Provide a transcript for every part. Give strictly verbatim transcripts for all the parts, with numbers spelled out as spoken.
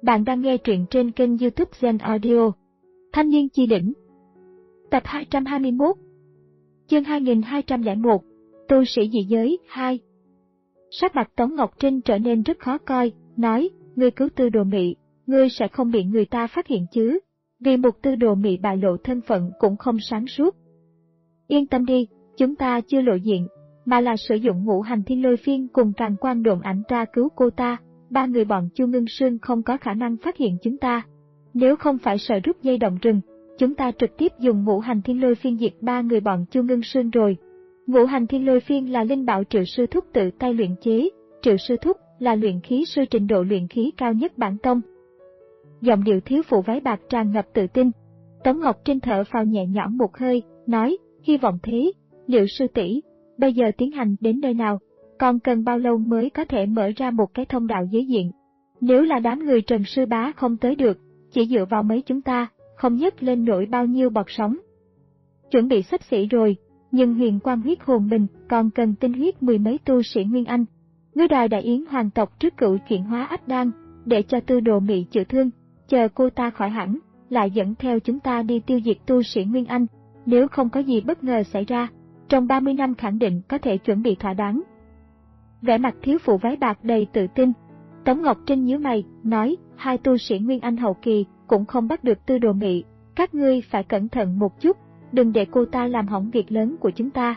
Bạn đang nghe truyện trên kênh YouTube Zen Audio. Thanh niên chi đỉnh. Tập hai trăm hai mươi mốt. Chương hai nghìn hai trăm lẻ một. Tu sĩ dị giới hai. Sắc mặt Tống Ngọc Trinh trở nên rất khó coi, nói, ngươi cứu Tư Đồ Mị, ngươi sẽ không bị người ta phát hiện chứ? Vì một Tư Đồ Mị bại lộ thân phận cũng không sáng suốt. Yên tâm đi, chúng ta chưa lộ diện, mà là sử dụng ngũ hành thiên lôi phiên cùng Tràng Quan Độn Ảnh tra cứu cô ta. Ba người bọn Chu Ngân Sương không có khả năng phát hiện chúng ta. Nếu không phải sợ rút dây động rừng, chúng ta trực tiếp dùng ngũ hành thiên lôi phiên diệt ba người bọn Chu Ngân Sương rồi. Ngũ hành thiên lôi phiên là linh bảo Triệu Sư Thúc tự tay luyện chế, Triệu Sư Thúc là luyện khí sư trình độ luyện khí cao nhất bản tông. Giọng điệu thiếu phụ váy bạc tràn ngập tự tin. Tống Ngọc Trinh thở phào nhẹ nhõm một hơi, nói, hy vọng thế. Liệu sư tỷ, bây giờ tiến hành đến nơi nào? Còn cần bao lâu mới có thể mở ra một cái thông đạo giới diện? Nếu là đám người Trần Sư Bá không tới được, chỉ dựa vào mấy chúng ta, không nhấc lên nổi bao nhiêu bọt sóng. Chuẩn bị xấp xỉ rồi, nhưng huyền quang huyết hồn mình còn cần tinh huyết mười mấy tu sĩ Nguyên Anh. Ngươi đòi Đại Yến hoàng tộc trước cựu chuyển hóa ách đan, để cho Tư Đồ Mị chữa thương, chờ cô ta khỏi hẳn, lại dẫn theo chúng ta đi tiêu diệt tu sĩ Nguyên Anh. Nếu không có gì bất ngờ xảy ra, trong ba mươi năm khẳng định có thể chuẩn bị thỏa đáng. Vẻ mặt thiếu phụ váy bạc đầy tự tin. Tống Ngọc Trinh nhíu mày, nói, hai tu sĩ Nguyên Anh hậu kỳ cũng không bắt được Tư Đồ Mị, các ngươi phải cẩn thận một chút, đừng để cô ta làm hỏng việc lớn của chúng ta.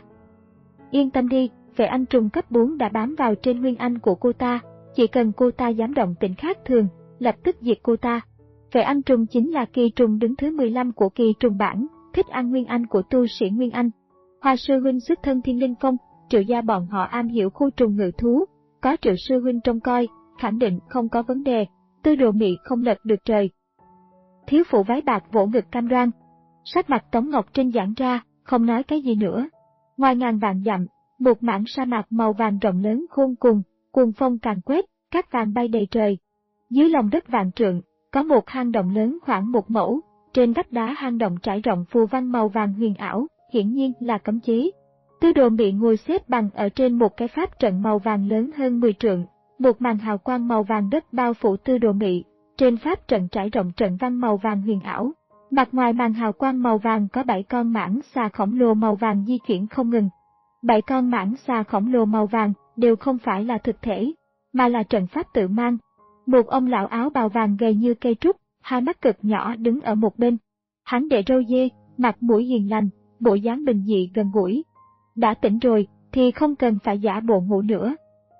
Yên tâm đi, Vệ Anh Trùng cấp bốn đã bám vào trên Nguyên Anh của cô ta, chỉ cần cô ta dám động tĩnh khác thường, lập tức diệt cô ta. Vệ Anh Trùng chính là kỳ trùng đứng thứ mười lăm của kỳ trùng bảng, thích ăn Nguyên Anh của tu sĩ Nguyên Anh. Hoa sư huynh xuất thân Thiên Linh Phong, Triệu gia bọn họ am hiểu khu trùng ngự thú, có Triệu sư huynh trông coi, khẳng định không có vấn đề, Tư Đồ Mị không lật được trời. Thiếu phụ váy bạc vỗ ngực cam đoan. Sắc mặt Tống Ngọc Trinh giãn ra, không nói cái gì nữa. Ngoài ngàn vạn dặm, một mảng sa mạc màu vàng rộng lớn khôn cùng, cuồng phong càn quét, cát vàng bay đầy trời. Dưới lòng đất vạn trượng, có một hang động lớn khoảng một mẫu, trên vách đá hang động trải rộng phù văn màu vàng huyền ảo, hiển nhiên là cấm chế. Tư Đồ Mị ngồi xếp bằng ở trên một cái pháp trận màu vàng lớn hơn mười trượng, một màn hào quang màu vàng đất bao phủ Tư Đồ Mị, trên pháp trận trải rộng trận văn màu vàng huyền ảo. Mặt ngoài màn hào quang màu vàng có bảy con mãng xà khổng lồ màu vàng di chuyển không ngừng. Bảy con mãng xà khổng lồ màu vàng đều không phải là thực thể, mà là trận pháp tự mang. Một ông lão áo bào vàng gầy như cây trúc, hai mắt cực nhỏ đứng ở một bên. Hắn để râu dê, mặt mũi hiền lành, bộ dáng bình dị gần gũi. Đã tỉnh rồi, thì không cần phải giả bộ ngủ nữa.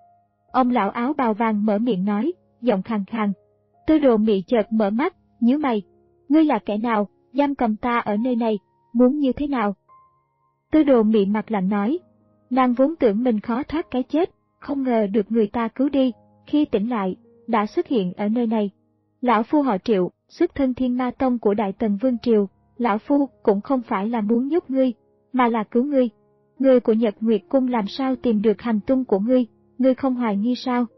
Ông lão áo bào vàng mở miệng nói, giọng khàn khàn. Tư Đồ Mị chợt mở mắt, nhíu mày. Ngươi là kẻ nào, giam cầm ta ở nơi này, muốn như thế nào? Tư Đồ Mị mặt lạnh nói. Nàng vốn tưởng mình khó thoát cái chết, không ngờ được người ta cứu đi, khi tỉnh lại, đã xuất hiện ở nơi này. Lão phu họ Triệu, xuất thân Thiên Ma Tông của Đại Tần Vương Triều, lão phu cũng không phải là muốn nhốt ngươi, mà là cứu ngươi. Người của Nhật Nguyệt Cung làm sao tìm được hành tung của ngươi, ngươi không hoài nghi sao?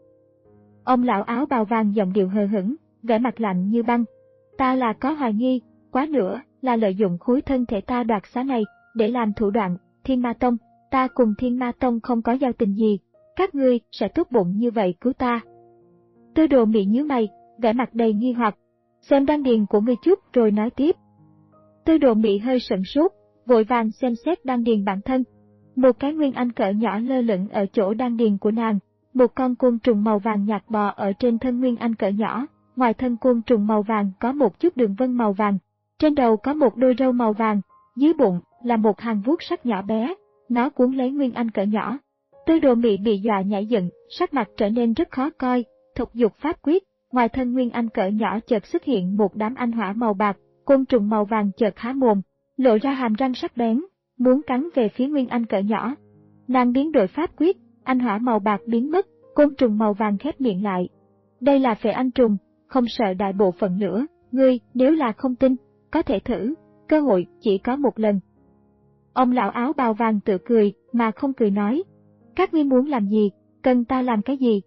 Ông lão áo bào vàng giọng điệu hờ hững, vẻ mặt lạnh như băng. Ta là có hoài nghi, quá nữa là lợi dụng khối thân thể ta đoạt xá này để làm thủ đoạn. Thiên Ma Tông, ta cùng Thiên Ma Tông không có giao tình gì, các ngươi sẽ tốt bụng như vậy cứu ta? Tư Đồ Mị nhíu mày, vẻ mặt đầy nghi hoặc. Xem đan điền của ngươi chút rồi nói tiếp. Tư Đồ Mị hơi sửng sốt, vội vàng xem xét đan điền bản thân. Một cái Nguyên Anh cỡ nhỏ lơ lửng ở chỗ đan điền của nàng, một con côn trùng màu vàng nhạt bò ở trên thân Nguyên Anh cỡ nhỏ, ngoài thân côn trùng màu vàng có một chút đường vân màu vàng, trên đầu có một đôi râu màu vàng, dưới bụng là một hàng vuốt sắc nhỏ bé, nó cuốn lấy Nguyên Anh cỡ nhỏ. Tư Đồ Mị bị dọa nhảy dựng, sắc mặt trở nên rất khó coi, thúc giục pháp quyết, ngoài thân Nguyên Anh cỡ nhỏ chợt xuất hiện một đám anh hỏa màu bạc, côn trùng màu vàng chợt há mồm, lộ ra hàm răng sắc bén, muốn cắn về phía Nguyên Anh cỡ nhỏ. Nàng biến đổi pháp quyết, anh hỏa màu bạc biến mất, côn trùng màu vàng khép miệng lại. Đây là Vệ Anh Trùng, không sợ đại bộ phận nữa, ngươi nếu là không tin, có thể thử, cơ hội chỉ có một lần. Ông lão áo bào vàng tự cười mà không cười nói, các ngươi muốn làm gì, cần ta làm cái gì?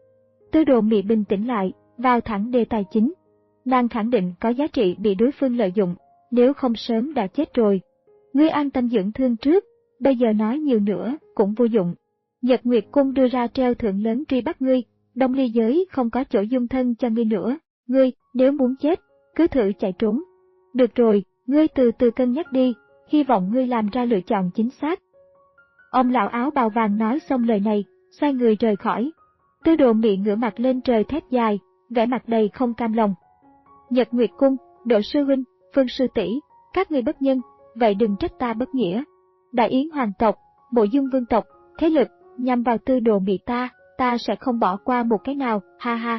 Tư Đồ Mị bình tĩnh lại, vào thẳng đề tài chính. Nàng khẳng định có giá trị bị đối phương lợi dụng, nếu không sớm đã chết rồi. Ngươi an tâm dưỡng thương trước, bây giờ nói nhiều nữa cũng vô dụng. Nhật Nguyệt Cung đưa ra treo thưởng lớn truy bắt ngươi, Đông Ly giới không có chỗ dung thân cho ngươi nữa, Ngươi, nếu muốn chết, cứ thử chạy trốn. Được rồi, ngươi từ từ cân nhắc đi, hy vọng ngươi làm ra lựa chọn chính xác. Ông lão áo bào vàng nói xong lời này, xoay người rời khỏi. Tư Đồ Mị ngửa mặt lên trời thét dài, vẻ mặt đầy không cam lòng. Nhật Nguyệt Cung, Độ sư huynh, Phương sư tỷ, các ngươi bất nhân, vậy đừng trách ta bất nghĩa. Đại Yến hoàng tộc, Mộ Dung vương tộc, thế lực nhằm vào Tư Đồ Mị ta, ta sẽ không bỏ qua một cái nào, ha ha.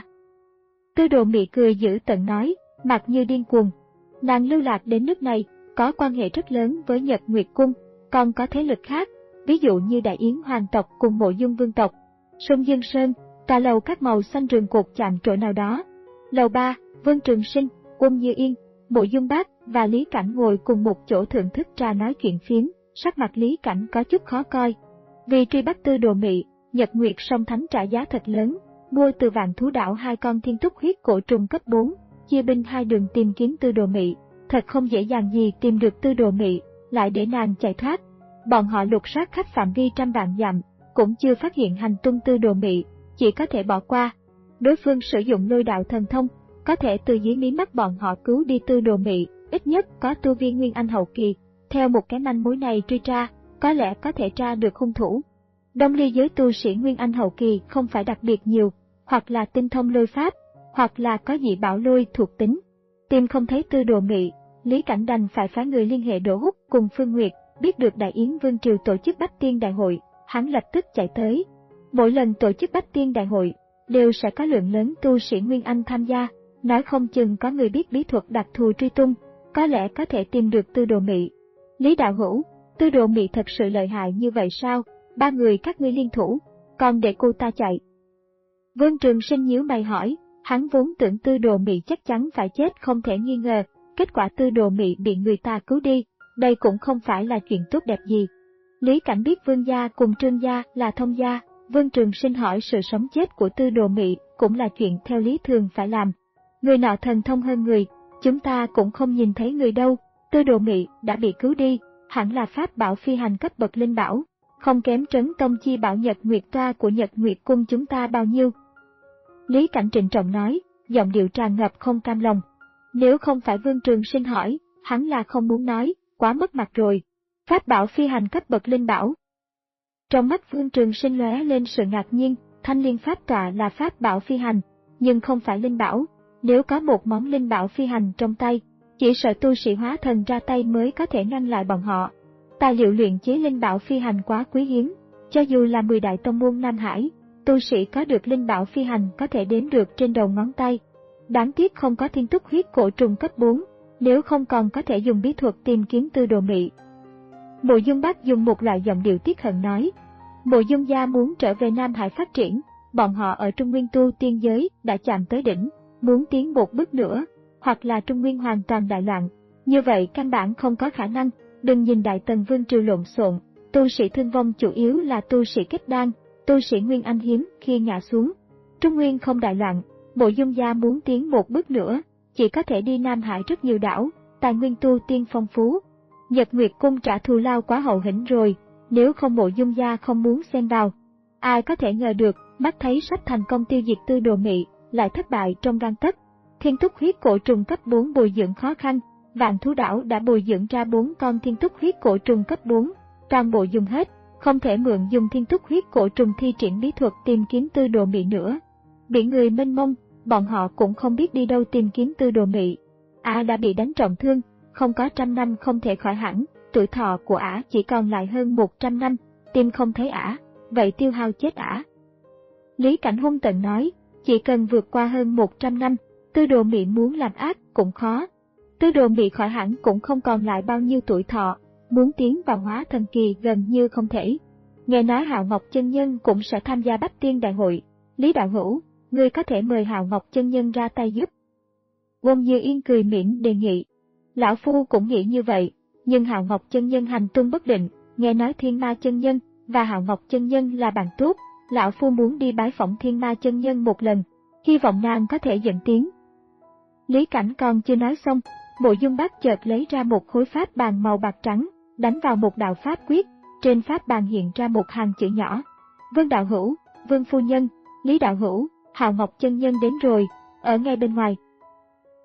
Tư Đồ Mị cười dữ tợn nói, mặt như điên cuồng. Nàng lưu lạc đến nước này, có quan hệ rất lớn với Nhật Nguyệt Cung, còn có thế lực khác, ví dụ như Đại Yến hoàng tộc cùng Mộ Dung vương tộc. Sông Dương Sơn, tòa lầu các màu xanh rừng cột chạm trội nào đó. Lầu ba, Vương Trường Sinh, Uông Như Yên, Mộ Dung Bác và Lý Cảnh ngồi cùng một chỗ thưởng thức trà nói chuyện phiếm, sắc mặt Lý Cảnh có chút khó coi. Vì truy bắt Tư Đồ Mị, Nhật Nguyệt Sông Thánh trả giá thật lớn, mua từ Vạn Thú Đảo hai con thiên túc huyết cổ trùng cấp bốn, chia binh hai đường tìm kiếm Tư Đồ Mị. Thật không dễ dàng gì tìm được Tư Đồ Mị, lại để nàng chạy thoát. Bọn họ lục soát khắp phạm vi trăm vạn dặm, cũng chưa phát hiện hành tung Tư Đồ Mị, chỉ có thể bỏ qua. Đối phương sử dụng lôi đạo thần thông, có thể từ dưới mí mắt bọn họ cứu đi Tư Đồ Mị, ít nhất có tu vi Nguyên Anh hậu kỳ. Theo một cái manh mối này truy tra, có lẽ có thể tra được hung thủ. Đông ly giới tu sĩ Nguyên Anh hậu kỳ không phải đặc biệt nhiều, hoặc là tinh thông lôi pháp, hoặc là có dị bảo lôi thuộc tính. Tìm không thấy Tư Đồ Mị, Lý Cảnh đành phải phái người liên hệ Đỗ Húc cùng Phương Nguyệt, biết được Đại Yến Vương triều tổ chức Bách Tiên Đại hội, hắn lập tức chạy tới. Mỗi lần tổ chức Bách Tiên Đại hội, đều sẽ có lượng lớn tu sĩ Nguyên Anh tham gia, nói không chừng có người biết bí thuật đặc thù truy tung, có lẽ có thể tìm được Tư Đồ Mị. Lý đạo hữu, Tư Đồ Mị thật sự lợi hại như vậy sao? Ba người các ngươi liên thủ, còn để cô ta chạy. Vương Trường Sinh nhíu mày hỏi, hắn vốn tưởng Tư Đồ Mị chắc chắn phải chết không thể nghi ngờ, kết quả Tư Đồ Mị bị người ta cứu đi, đây cũng không phải là chuyện tốt đẹp gì. Lý Cảnh biết Vương gia cùng Trương gia là thông gia, Vương Trường Sinh hỏi sự sống chết của Tư Đồ Mị cũng là chuyện theo lý thường phải làm. Người nọ thần thông hơn người, chúng ta cũng không nhìn thấy người đâu, Tư Đồ Mị đã bị cứu đi, hẳn là pháp bảo phi hành cấp bậc linh bảo, không kém Trấn Tông chi bảo Nhật Nguyệt toa của Nhật Nguyệt Cung chúng ta bao nhiêu. Lý Cảnh trịnh trọng nói, giọng điệu tràn ngập không cam lòng. Nếu không phải Vương Trường Sinh hỏi, hắn là không muốn nói, quá mất mặt rồi. Pháp bảo phi hành cấp bậc linh bảo. Trong mắt Vương Trường Sinh lóe lên sự ngạc nhiên, Thanh Liên Pháp tọa là pháp bảo phi hành, nhưng không phải linh bảo. Nếu có một món linh bảo phi hành trong tay, chỉ sợ tu sĩ hóa thần ra tay mới có thể ngăn lại bọn họ. Tài liệu luyện chế linh bảo phi hành quá quý hiếm, cho dù là mười đại tông môn Nam Hải, tu sĩ có được linh bảo phi hành có thể đếm được trên đầu ngón tay. Đáng tiếc không có thiên túc huyết cổ trùng cấp bốn, nếu không còn có thể dùng bí thuật tìm kiếm Tư Đồ Mị. Mộ Dung Bác dùng một loại giọng điệu tiếc hận nói, Mộ Dung gia muốn trở về Nam Hải phát triển, bọn họ ở Trung Nguyên tu tiên giới đã chạm tới đỉnh, muốn tiến một bước nữa, hoặc là Trung Nguyên hoàn toàn đại loạn, như vậy căn bản không có khả năng. Đừng nhìn Đại Tần Vương triều lộn xộn, tu sĩ thương vong chủ yếu là tu sĩ kết đan, tu sĩ Nguyên Anh hiếm khi ngã xuống. Trung Nguyên không đại loạn, Mộ Dung gia muốn tiến một bước nữa, chỉ có thể đi Nam Hải rất nhiều đảo, tài nguyên tu tiên phong phú. Nhật Nguyệt Cung trả thù lao quá hậu hĩnh rồi, nếu không Mộ Dung gia không muốn xen vào. Ai có thể ngờ được, mắt thấy sắp thành công tiêu diệt Tư Đồ Mị, lại thất bại trong gang tấc. Thiên túc huyết cổ trùng cấp bốn bồi dưỡng khó khăn, Vạn Thú Đảo đã bồi dưỡng ra bốn con thiên túc huyết cổ trùng cấp bốn, toàn bộ dùng hết, không thể mượn dùng thiên túc huyết cổ trùng thi triển bí thuật tìm kiếm Tư Đồ Mị nữa. Biển người mênh mông, bọn họ cũng không biết đi đâu tìm kiếm Tư Đồ Mị. Ả đã bị đánh trọng thương, không có trăm năm không thể khỏi hẳn, tuổi thọ của Ả chỉ còn lại hơn một trăm năm, tìm không thấy Ả, vậy tiêu hao chết Ả. Lý Cảnh hung tợn nói, chỉ cần vượt qua hơn một trăm năm, Tư Đồ Mị muốn làm ác cũng khó. Tư Đồ Mị khỏi hẳn cũng không còn lại bao nhiêu tuổi thọ, muốn tiến vào hóa thần kỳ gần như không thể. Nghe nói Hạo Ngọc chân nhân cũng sẽ tham gia Bách Tiên Đại hội, Lý đạo hữu, ngươi có thể mời Hạo Ngọc chân nhân ra tay giúp. Uông Như Yên cười mỉm đề nghị. Lão phu cũng nghĩ như vậy, nhưng Hạo Ngọc chân nhân hành tung bất định, nghe nói Thiên Ma chân nhân và Hạo Ngọc chân nhân là bạn tốt, lão phu muốn đi bái phỏng Thiên Ma chân nhân một lần, hy vọng nàng có thể dẫn tiến. Lý Cảnh còn chưa nói xong, Mộ Dung Bác chợt lấy ra một khối pháp bàn màu bạc trắng, đánh vào một đạo pháp quyết, trên pháp bàn hiện ra một hàng chữ nhỏ. Vương đạo hữu, Vương phu nhân, Lý đạo hữu, Hạo Ngọc chân nhân đến rồi, ở ngay bên ngoài.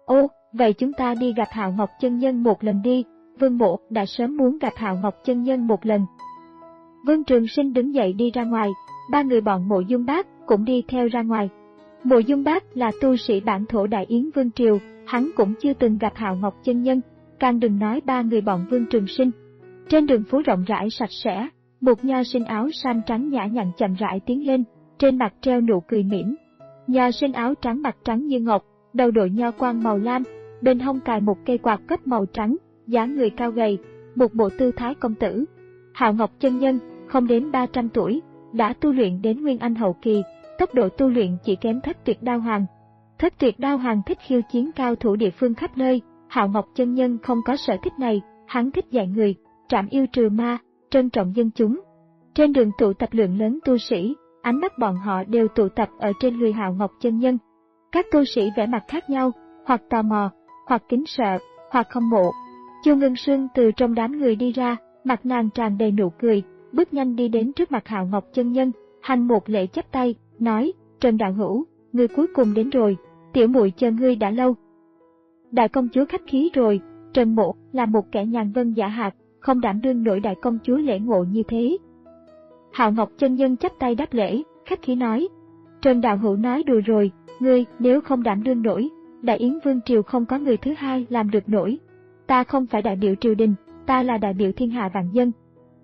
Ô, vậy chúng ta đi gặp Hạo Ngọc chân nhân một lần đi. Vương Mỗ đã sớm muốn gặp Hạo Ngọc chân nhân một lần. Vương Trường Sinh đứng dậy đi ra ngoài, ba người bọn Mộ Dung Bác cũng đi theo ra ngoài. Mộ Dung Bác là tu sĩ bản thổ Đại Yến Vương Triều, hắn cũng chưa từng gặp Hạo Ngọc chân nhân, càng đừng nói ba người bọn Vương Trường Sinh. Trên đường phố rộng rãi sạch sẽ, một nho sinh áo sam trắng nhã nhặn chậm rãi tiến lên, trên mặt treo nụ cười mỉm. Nho sinh áo trắng mặt trắng như ngọc, đầu đội nho quan màu lam, bên hông cài một cây quạt cấp màu trắng, dáng người cao gầy, một bộ tư thái công tử. Hạo Ngọc chân nhân không đến ba trăm tuổi, đã tu luyện đến Nguyên Anh hậu kỳ, tốc độ tu luyện chỉ kém Thất Tuyệt Đao Hoàng. Thất Tuyệt Đao Hoàng thích khiêu chiến cao thủ địa phương khắp nơi, Hạo Ngọc chân nhân không có sở thích này, hắn thích dạy người, trảm yêu trừ ma, trân trọng dân chúng. Trên đường tụ tập lượng lớn tu sĩ, ánh mắt bọn họ đều tụ tập ở trên người Hạo Ngọc chân nhân. Các tu sĩ vẻ mặt khác nhau, hoặc tò mò, hoặc kính sợ, hoặc không mộ. Chu Ngân Sương từ trong đám người đi ra, mặt nàng tràn đầy nụ cười, bước nhanh đi đến trước mặt Hạo Ngọc chân nhân, hành một lễ chắp tay, nói: Trần đạo hữu, ngươi cuối cùng đến rồi, tiểu muội chờ ngươi đã lâu. Đại công chúa khách khí rồi, Trần mộ là một kẻ nhàn vân giả hạt, không đảm đương nổi đại công chúa lễ ngộ như thế. Hạo Ngọc chân nhân chắp tay đáp lễ, khách khí nói: Trần đạo hữu nói đùa rồi, ngươi nếu không đảm đương nổi, Đại Yến Vương Triều không có người thứ hai làm được nổi. Ta không phải đại biểu triều đình, ta là đại biểu thiên hạ vạn dân.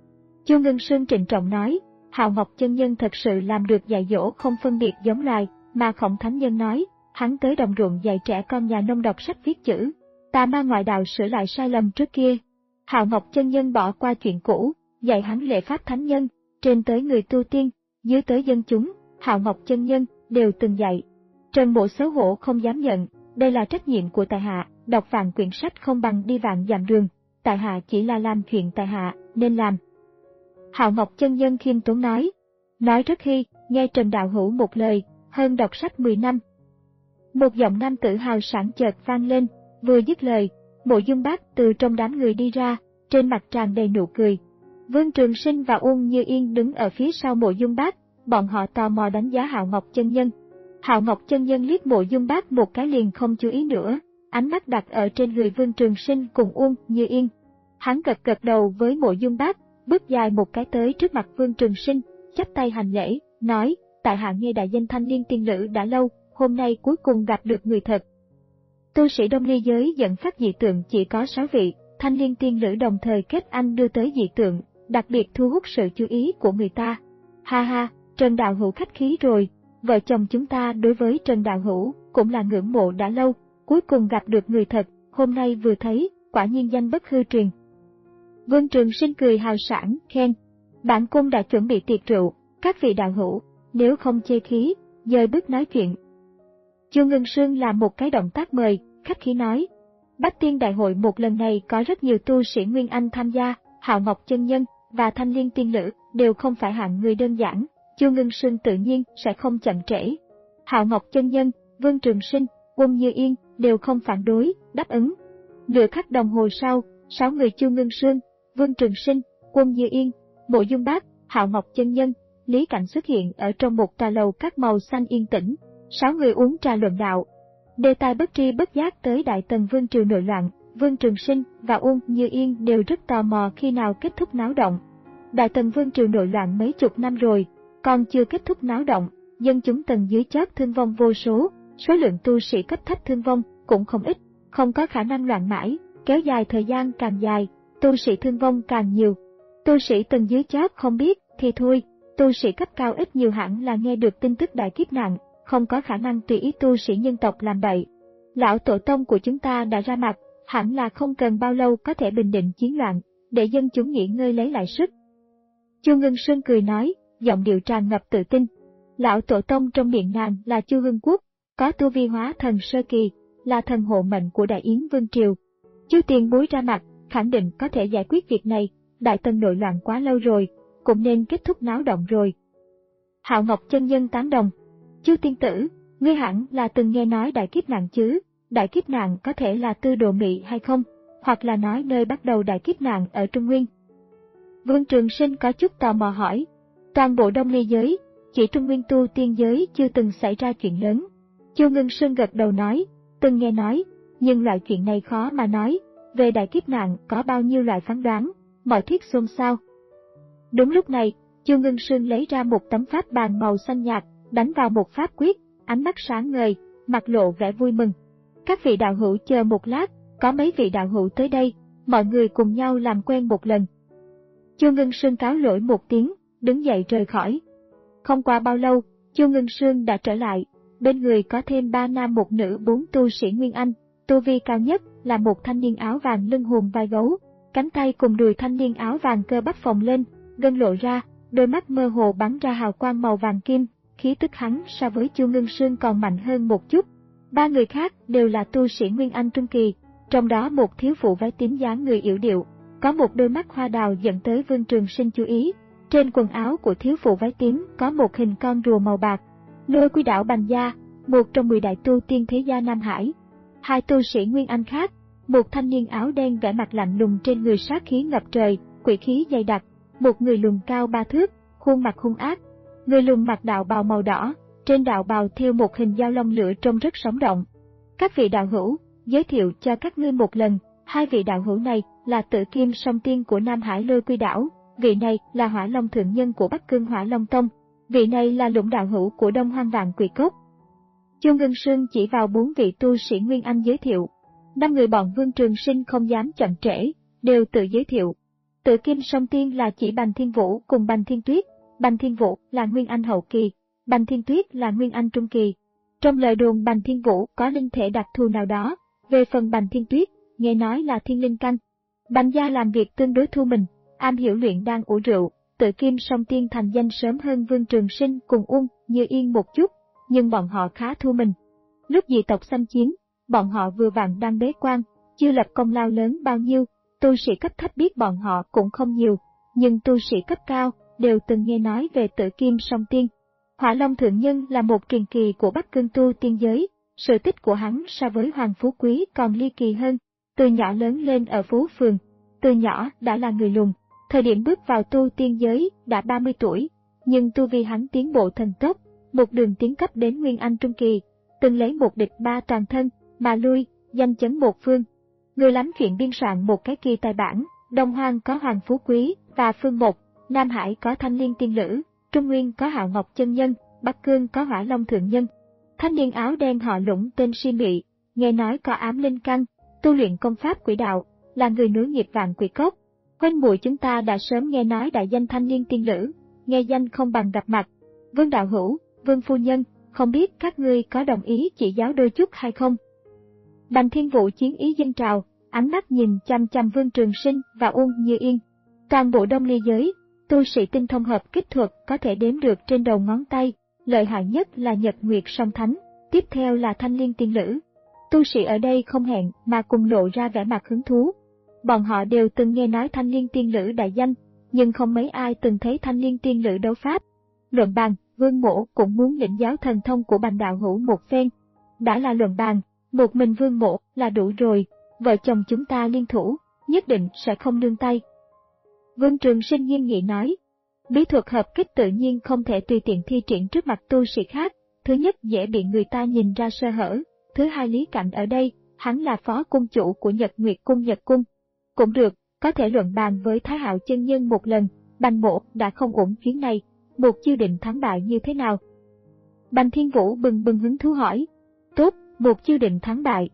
Chu Ngân Sương trịnh trọng nói: Hạo Ngọc chân nhân thật sự làm được dạy dỗ không phân biệt giống loài, mà Khổng Thánh Nhân nói, hắn tới đồng ruộng dạy trẻ con nhà nông đọc sách viết chữ. Ta ma ngoại đạo sửa lại sai lầm trước kia. Hạo Ngọc chân nhân bỏ qua chuyện cũ, dạy hắn lễ pháp thánh nhân, trên tới người tu tiên, dưới tới dân chúng, Hạo Ngọc chân nhân đều từng dạy. Trần Mộ xấu hổ không dám nhận, đây là trách nhiệm của tại hạ, đọc vạn quyển sách không bằng đi vạn dặm đường, tại hạ chỉ là làm chuyện tại hạ nên làm. Hạo Ngọc chân nhân khiêm tốn nói, nói rất khi, nghe Trần đạo hữu một lời, hơn đọc sách mười năm. Một giọng nam tử hào sảng chợt vang lên, vừa dứt lời, Mộ Dung Bác từ trong đám người đi ra, trên mặt tràn đầy nụ cười. Vương Trường Sinh và Uông Như Yên đứng ở phía sau Mộ Dung Bác, bọn họ tò mò đánh giá Hạo Ngọc chân nhân. Hạo Ngọc chân nhân liếc Mộ Dung Bác một cái liền không chú ý nữa, ánh mắt đặt ở trên người Vương Trường Sinh cùng Uông Như Yên. Hắn gật gật đầu với Mộ Dung Bác, bước dài một cái tới trước mặt Vương Trường Sinh, chắp tay hành lễ, nói, tại hạ nghe đại danh thanh niên tiên nữ đã lâu, hôm nay cuối cùng gặp được người thật. Tu sĩ Đông Ly giới dẫn phát dị tượng chỉ có sáu vị, thanh niên tiên nữ đồng thời kết anh đưa tới dị tượng, đặc biệt thu hút sự chú ý của người ta. Ha ha, Trần đạo hữu khách khí rồi, vợ chồng chúng ta đối với Trần đạo hữu cũng là ngưỡng mộ đã lâu, cuối cùng gặp được người thật, hôm nay vừa thấy, quả nhiên danh bất hư truyền. Vương Trường Sinh cười hào sảng, khen, bản cung đã chuẩn bị tiệc rượu, các vị đạo hữu, nếu không chê khí, dời bước nói chuyện. Chu Ngân Sương làm một cái động tác mời, khách khí nói, Bách Tiên Đại hội một lần này có rất nhiều tu sĩ Nguyên Anh tham gia, Hạo Ngọc chân nhân và Thanh Liên tiên nữ đều không phải hạng người đơn giản, Chu Ngân Sương tự nhiên sẽ không chậm trễ. Hạo Ngọc chân nhân, Vương Trường Sinh, Uông Như Yên đều không phản đối, đáp ứng. Nửa khắc đồng hồ sau, sáu người Chu Ngân Sương, Vương Trường Sinh, Uông Như Yên, Mộ Dung Bác, Hạo Ngọc chân nhân, Lý Cảnh xuất hiện ở trong một trà lầu các màu xanh yên tĩnh. Sáu người uống trà luận đạo. Đề tài bất tri bất giác tới Đại Tần Vương triều nội loạn, Vương Trường Sinh và Uông Như Yên đều rất tò mò khi nào kết thúc náo động. Đại Tần Vương triều nội loạn mấy chục năm rồi, còn chưa kết thúc náo động, dân chúng tầng dưới chót thương vong vô số, số lượng tu sĩ cấp thấp thương vong cũng không ít, không có khả năng loạn mãi, kéo dài thời gian càng dài, tu sĩ thương vong càng nhiều. Tu sĩ tầng dưới chót không biết thì thôi, tu sĩ cấp cao ít nhiều hẳn là nghe được tin tức đại kiếp nạn, không có khả năng tùy ý tu sĩ nhân tộc làm bậy. Lão tổ tông của chúng ta đã ra mặt, hẳn là không cần bao lâu có thể bình định chiến loạn, để dân chúng nghỉ ngơi lấy lại sức. Chu Ngân Sương cười nói, giọng điệu tràn ngập tự tin. Lão tổ tông trong miệng nàng là Chu Hưng Quốc, có tu vi hóa thần sơ kỳ, là thần hộ mệnh của Đại Yến Vương triều. Chu tiền bối ra mặt, khẳng định có thể giải quyết việc này, Đại Tần nội loạn quá lâu rồi, cũng nên kết thúc náo động rồi. Hạo Ngọc chân nhân tán đồng. Chu tiên tử, ngươi hẳn là từng nghe nói đại kiếp nạn chứ, đại kiếp nạn có thể là Tư Đồ Mị hay không, hoặc là nói nơi bắt đầu đại kiếp nạn ở Trung Nguyên. Vương Trường Sinh có chút tò mò hỏi, toàn bộ Đông Ly giới, chỉ Trung Nguyên tu tiên giới chưa từng xảy ra chuyện lớn. Chu Ngân Sương gật đầu nói, từng nghe nói, nhưng loại chuyện này khó mà nói. Về đại kiếp nạn có bao nhiêu loại phán đoán, mọi thuyết xôn xao. Đúng lúc này, Chu Ngân Sương lấy ra một tấm pháp bàn màu xanh nhạt, đánh vào một pháp quyết, ánh mắt sáng ngời, mặt lộ vẻ vui mừng. Các vị đạo hữu chờ một lát, có mấy vị đạo hữu tới đây, mọi người cùng nhau làm quen một lần. Chu Ngân Sương cáo lỗi một tiếng, đứng dậy rời khỏi. Không qua bao lâu, Chu Ngân Sương đã trở lại, bên người có thêm ba nam một nữ bốn tu sĩ Nguyên Anh, tu vi cao nhất là một thanh niên áo vàng lưng hùm vai gấu, cánh tay cùng đùi thanh niên áo vàng cơ bắp phồng lên, gân lộ ra, đôi mắt mơ hồ bắn ra hào quang màu vàng kim, khí tức hắn so với Chu Ngân Sương còn mạnh hơn một chút. Ba người khác đều là tu sĩ Nguyên Anh trung kỳ, trong đó một thiếu phụ váy tím dáng người yểu điệu, có một đôi mắt hoa đào dẫn tới Vương Trường Sinh chú ý. Trên quần áo của thiếu phụ váy tím có một hình con rùa màu bạc. Lôi Quy Đảo Bành Gia, một trong mười đại tu tiên thế gia Nam Hải. Hai tu sĩ Nguyên Anh khác, một thanh niên áo đen vẻ mặt lạnh lùng trên người sát khí ngập trời, quỷ khí dày đặc, một người lùn cao ba thước, khuôn mặt hung ác. Người lùn mặc đạo bào màu đỏ, trên đạo bào thêu một hình dao long lửa trông rất sống động. Các vị đạo hữu, giới thiệu cho các ngươi một lần, hai vị đạo hữu này là Tử Kim Song Tiên của Nam Hải Lôi Quy Đảo, vị này là Hỏa Long Thượng Nhân của Bắc Cương Hỏa Long Tông, vị này là Lũng đạo hữu của Đông Hoang Vạn Quỷ Cốc. Chu Ngân Sương chỉ vào bốn vị tu sĩ Nguyên Anh giới thiệu. Năm người bọn Vương Trường Sinh không dám chậm trễ, đều tự giới thiệu. Tử Kim Song Tiên là chỉ Bành Thiên Vũ cùng Bành Thiên Tuyết, Bành Thiên Vũ là Nguyên Anh hậu kỳ, Bành Thiên Tuyết là Nguyên Anh trung kỳ. Trong lời đồn Bành Thiên Vũ có linh thể đặc thù nào đó, về phần Bành Thiên Tuyết, nghe nói là thiên linh căn. Bành gia làm việc tương đối thu mình, am hiểu luyện đan ủ rượu. Tử Kim Song Tiên thành danh sớm hơn Vương Trường Sinh cùng Uông Như Yên một chút, nhưng bọn họ khá thu mình. Lúc dị tộc xâm chiếm, bọn họ vừa vặn đang bế quan, chưa lập công lao lớn bao nhiêu, tu sĩ cấp thấp biết bọn họ cũng không nhiều, nhưng tu sĩ cấp cao đều từng nghe nói về Tử Kim Song Tiên. Hỏa Long Thượng Nhân là một truyền kỳ của Bắc Cương tu tiên giới, sự tích của hắn so với Hoàng Phú Quý còn ly kỳ hơn. Từ nhỏ lớn lên ở Phú Phường, từ nhỏ đã là người lùn, thời điểm bước vào tu tiên giới đã ba mươi tuổi, nhưng tu vi hắn tiến bộ thần tốc, một đường tiến cấp đến Nguyên Anh trung kỳ, từng lấy một địch ba toàn thân mà lui, danh chấn một phương. Người lắm chuyện biên soạn một cái kỳ tài bản, Đông Hoang có Hoàng Phú Quý và Phương Một, Nam Hải có Thanh Liên Tiên Lữ, Trung Nguyên có Hạo Ngọc Chân Nhân, Bắc Cương có Hỏa Long Thượng Nhân. Thanh niên áo đen họ Lũng tên Si Mị, nghe nói có ám linh căn, tu luyện công pháp quỷ đạo, là người nối nghiệp Vạn Quỷ Cốc. Huynh muội chúng ta đã sớm nghe nói đại danh Thanh Liên Tiên Lữ, nghe danh không bằng gặp mặt. Vương đạo hữu, Vương phu nhân, không biết các ngươi có đồng ý chỉ giáo đôi chút hay không? Bành Thiên Vũ chiến ý dâng trào, ánh mắt nhìn chăm chăm Vương Trường Sinh và Uông Như Yên. Toàn bộ Đông Ly giới, tu sĩ tinh thông hợp kích thuật có thể đếm được trên đầu ngón tay, lợi hại nhất là Nhật Nguyệt Song Thánh, tiếp theo là Thanh Liên Tiên Lữ. Tu sĩ ở đây không hẹn mà cùng lộ ra vẻ mặt hứng thú. Bọn họ đều từng nghe nói Thanh Liên Tiên Lữ đại danh, nhưng không mấy ai từng thấy Thanh Liên Tiên Lữ đấu pháp. Luận bàn, Vương Mỗ cũng muốn lĩnh giáo thần thông của Bành đạo hữu một phen. Đã là luận bàn, một mình Vương Mỗ là đủ rồi, vợ chồng chúng ta liên thủ, nhất định sẽ không nương tay. Vương Trường Sinh nghiêm nghị nói, bí thuật hợp kích tự nhiên không thể tùy tiện thi triển trước mặt tu sĩ khác, thứ nhất dễ bị người ta nhìn ra sơ hở, thứ hai Lý Cạnh ở đây, hắn là phó cung chủ của Nhật Nguyệt Cung Nhật Cung. Cũng được, có thể luận bàn với Thái Hạo chân nhân một lần, Bành Mỗ đã không ổn chuyến này, một chiêu định thắng bại như thế nào? Bành Thiên Vũ bừng bừng hứng thú hỏi, tốt, một chiêu định thắng bại.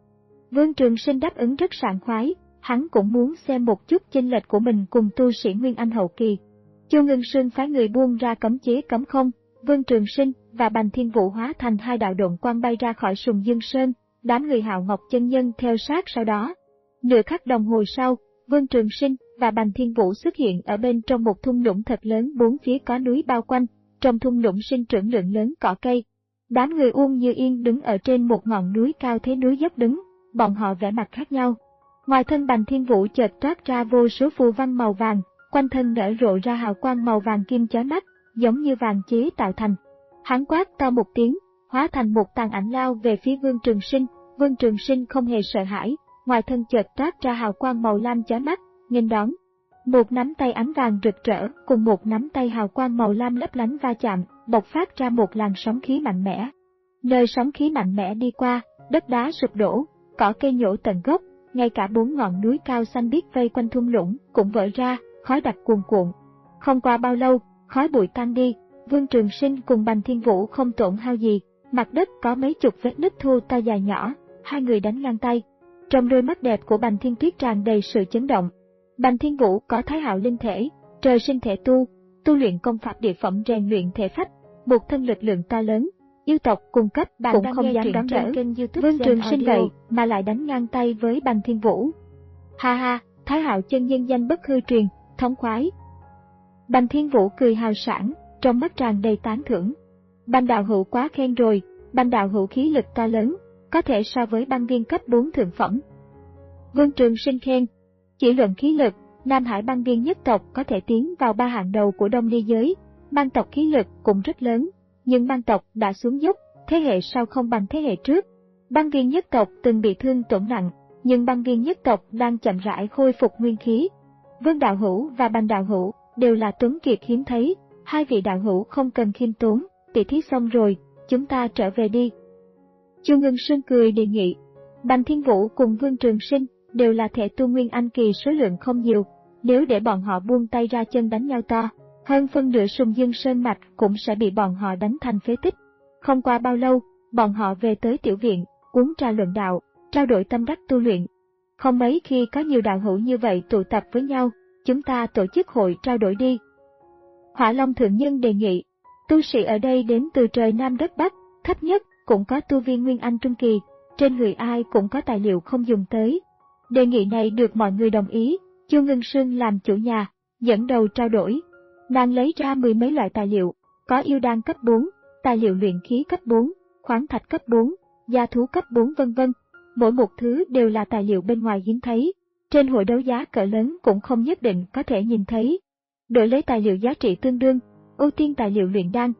Vương Trường Sinh đáp ứng rất sảng khoái, hắn cũng muốn xem một chút chênh lệch của mình cùng tu sĩ Nguyên Anh hậu kỳ. Chu Ngân Sương phái người buông ra cấm chế cấm không, Vương Trường Sinh và Bành Thiên Vũ hóa thành hai đạo độn quang bay ra khỏi Sùng Dương Sơn, đám người Hạo Ngọc chân nhân theo sát sau đó. Nửa khắc đồng hồ sau, Vương Trường Sinh và Bành Thiên Vũ xuất hiện ở bên trong một thung lũng thật lớn, bốn phía có núi bao quanh, trong thung lũng sinh trưởng lượng lớn cỏ cây. Đám người Uông Như Yên đứng ở trên một ngọn núi cao thế núi dốc đứng, bọn họ vẻ mặt khác nhau. Ngoài thân Bành Thiên Vũ chợt toát ra vô số phù văn màu vàng, quanh thân nở rộ ra hào quang màu vàng kim chói mắt, giống như vàng chế tạo thành. Hắn quát to một tiếng, hóa thành một tàn ảnh lao về phía Vương Trường Sinh. Vương Trường Sinh không hề sợ hãi, ngoài thân chợt toát ra hào quang màu lam chói mắt, nghênh đón. Một nắm tay ánh vàng rực rỡ cùng một nắm tay hào quang màu lam lấp lánh va chạm, bộc phát ra một làn sóng khí mạnh mẽ. Nơi sóng khí mạnh mẽ đi qua, đất đá sụp đổ, cỏ cây nhổ tận gốc, ngay cả bốn ngọn núi cao xanh biếc vây quanh thung lũng cũng vỡ ra, khói đặc cuồn cuộn. Không qua bao lâu, khói bụi tan đi, Vương Trường Sinh cùng Bành Thiên Vũ không tổn hao gì, mặt đất có mấy chục vết nứt thô to dài nhỏ, hai người đánh ngang tay. Trong đôi mắt đẹp của Bành Thiên Tuyết tràn đầy sự chấn động. Bành Thiên Vũ có Thái Hạo linh thể, trời sinh thể tu, tu luyện công pháp địa phẩm rèn luyện thể phách, một thân lực lượng to lớn, yêu tộc cung cấp bạn cũng không dám đón đỡ. Vương Trường Sinh vậy mà lại đánh ngang tay với Bành Thiên Vũ. Ha ha, Thái Hạo chân nhân danh bất hư truyền, thống khoái. Bành Thiên Vũ cười hào sảng, trong mắt tràn đầy tán thưởng. Bành đạo hữu quá khen rồi, Bành đạo hữu khí lực to lớn, có thể so với băng viên cấp bốn thượng phẩm. Vương Trường Sinh khen, chỉ luận khí lực, Nam Hải băng viên nhất tộc có thể tiến vào ba hạng đầu của Đông Ly giới, băng tộc khí lực cũng rất lớn, nhưng băng tộc đã xuống dốc, thế hệ sau không bằng thế hệ trước. Băng viên nhất tộc từng bị thương tổn nặng, nhưng băng viên nhất tộc đang chậm rãi khôi phục nguyên khí. Vương đạo hữu và Bành đạo hữu đều là tuấn kiệt hiếm thấy, hai vị đạo hữu không cần khiêm tốn, tỷ thí xong rồi, chúng ta trở về đi. Chu Ngân Sơn cười đề nghị. Bành Thiên Vũ cùng Vương Trường Sinh đều là thể tu nguyên anh kỳ số lượng không nhiều, nếu để bọn họ buông tay ra chân đánh nhau to, hơn phân nửa Sùng Dương Sơn mạch cũng sẽ bị bọn họ đánh thành phế tích. Không qua bao lâu, bọn họ về tới tiểu viện, uống trà luận đạo, trao đổi tâm đắc tu luyện. Không mấy khi có nhiều đạo hữu như vậy tụ tập với nhau, chúng ta tổ chức hội trao đổi đi. Hỏa Long Thượng Nhân đề nghị, tu sĩ ở đây đến từ trời Nam đất Bắc, thấp nhất cũng có tu vi Nguyên Anh Trung Kỳ, trên người ai cũng có tài liệu không dùng tới. Đề nghị này được mọi người đồng ý, Chu Ngân Sương làm chủ nhà, dẫn đầu trao đổi. Nàng lấy ra mười mấy loại tài liệu, có yêu đan cấp bốn, tài liệu luyện khí cấp bốn, khoáng thạch cấp bốn, gia thú cấp bốn vân vân. Mỗi một thứ đều là tài liệu bên ngoài hiếm thấy, trên hội đấu giá cỡ lớn cũng không nhất định có thể nhìn thấy. Đổi lấy tài liệu giá trị tương đương, ưu tiên tài liệu luyện đan.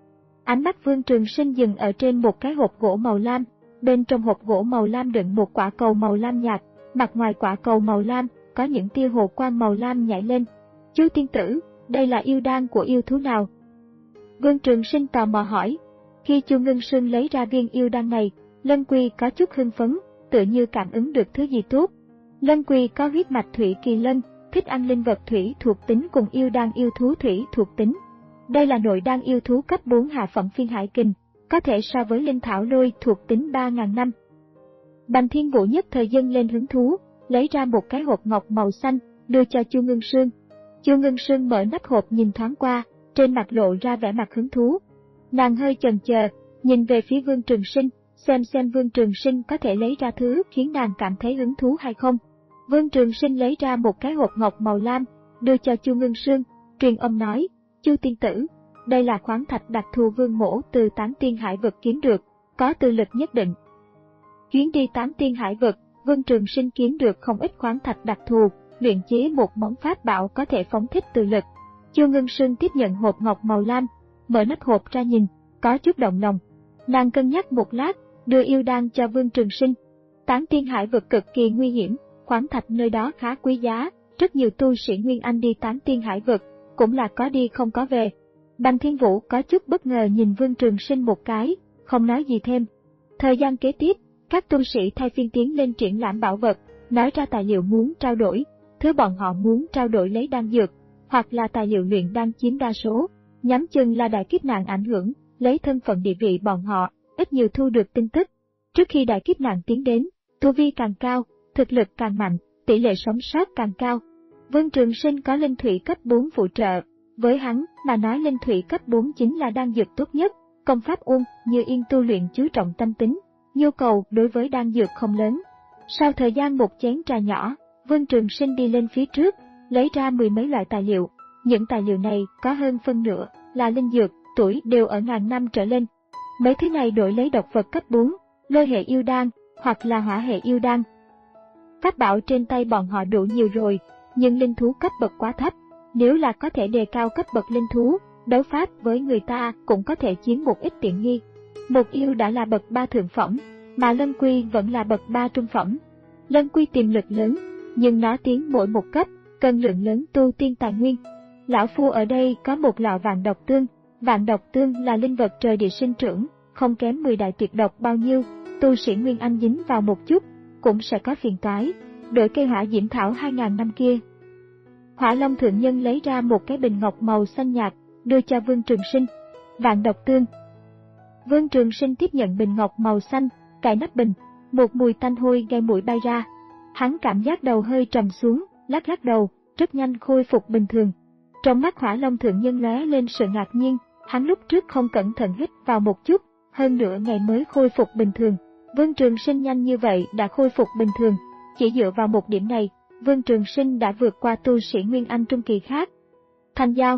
Ánh mắt Vương Trường Sinh dừng ở trên một cái hộp gỗ màu lam, bên trong hộp gỗ màu lam đựng một quả cầu màu lam nhạt, mặt ngoài quả cầu màu lam có những tia hồ quang màu lam nhảy lên. Chu tiên tử, đây là yêu đan của yêu thú nào? Vương Trường Sinh tò mò hỏi. Khi Chu Ngân Sương lấy ra viên yêu đan này, Lân Quy có chút hưng phấn, tự như cảm ứng được thứ gì tốt. Lân Quy có huyết mạch thủy kỳ lân, thích ăn linh vật thủy thuộc tính cùng yêu đan yêu thú thủy thuộc tính. Đây là nội đan yêu thú cấp bốn hạ phẩm phiên hải kình, có thể so với linh thảo lôi thuộc tính ba nghìn năm. Bành Thiên Vũ nhất thời dâng lên hứng thú, lấy ra một cái hộp ngọc màu xanh, đưa cho Chu Ngân Sương. Chu Ngân Sương mở nắp hộp nhìn thoáng qua, trên mặt lộ ra vẻ mặt hứng thú. Nàng hơi chần chờ, nhìn về phía Vương Trường Sinh, xem xem Vương Trường Sinh có thể lấy ra thứ khiến nàng cảm thấy hứng thú hay không. Vương Trường Sinh lấy ra một cái hộp ngọc màu lam, đưa cho Chu Ngân Sương, truyền âm nói, Chu tiên tử, đây là khoáng thạch đặc thù Vương mỗ từ Tám Tiên Hải vực kiếm được, có tư lực nhất định. Chuyến đi Tám Tiên Hải vực, Vương Trường Sinh kiếm được không ít khoáng thạch đặc thù, luyện chế một món pháp bảo có thể phóng thích từ lực. Chu Ngân Sương tiếp nhận hộp ngọc màu lam, mở nắp hộp ra nhìn, có chút động lòng. Nàng cân nhắc một lát, đưa yêu đan cho Vương Trường Sinh. Tám Tiên Hải vực cực kỳ nguy hiểm, khoáng thạch nơi đó khá quý giá, rất nhiều tu sĩ Nguyên Anh đi Tám Tiên Hải vực, cũng là có đi không có về. Bành Thiên Vũ có chút bất ngờ nhìn Vương Trường Sinh một cái, không nói gì thêm. Thời gian kế tiếp, các tu sĩ thay phiên tiến lên triển lãm bảo vật, nói ra tài liệu muốn trao đổi, thứ bọn họ muốn trao đổi lấy đan dược, hoặc là tài liệu luyện đan chiếm đa số, nhắm chừng là đại kiếp nạn ảnh hưởng, lấy thân phận địa vị bọn họ, ít nhiều thu được tin tức. Trước khi đại kiếp nạn tiến đến, tu vi càng cao, thực lực càng mạnh, tỷ lệ sống sót càng cao. Vương Trường Sinh có linh thủy cấp bốn phụ trợ, với hắn mà nói linh thủy cấp bốn chính là đan dược tốt nhất. Công pháp Uông Như Yên tu luyện chú trọng tâm tính, nhu cầu đối với đan dược không lớn. Sau thời gian một chén trà nhỏ, Vương Trường Sinh đi lên phía trước, lấy ra mười mấy loại tài liệu. Những tài liệu này có hơn phân nửa là linh dược, tuổi đều ở ngàn năm trở lên. Mấy thứ này đổi lấy độc vật cấp bốn, lôi hệ yêu đan, hoặc là hỏa hệ yêu đan. Pháp bảo trên tay bọn họ đủ nhiều rồi, nhưng linh thú cấp bậc quá thấp. Nếu là có thể đề cao cấp bậc linh thú, đấu pháp với người ta cũng có thể chiếm một ít tiện nghi. Một yêu đã là bậc ba thượng phẩm, mà Lân Quy vẫn là bậc ba trung phẩm. Lân Quy tiềm lực lớn, nhưng nó tiến mỗi một cấp, cần lượng lớn tu tiên tài nguyên. Lão Phu ở đây có một lọ vạn độc tương. Vạn độc tương là linh vật trời địa sinh trưởng, không kém mười đại tuyệt độc bao nhiêu. Tu sĩ Nguyên Anh dính vào một chút, cũng sẽ có phiền toái. Đổi cây hỏa diễm thảo hai nghìn năm kia. Hỏa Long thượng nhân lấy ra một cái bình ngọc màu xanh nhạt, đưa cho Vương Trường Sinh. Vạn độc tương. Vương Trường Sinh tiếp nhận bình ngọc màu xanh, cài nắp bình, một mùi tanh hôi gây mũi bay ra. Hắn cảm giác đầu hơi trầm xuống, lắc lắc đầu, rất nhanh khôi phục bình thường. Trong mắt Hỏa Long thượng nhân lóe lên sự ngạc nhiên, hắn lúc trước không cẩn thận hít vào một chút, hơn nửa ngày mới khôi phục bình thường. Vương Trường Sinh nhanh như vậy đã khôi phục bình thường, chỉ dựa vào một điểm này, Vương Trường Sinh đã vượt qua tu sĩ Nguyên Anh trung kỳ khác. Thành giao.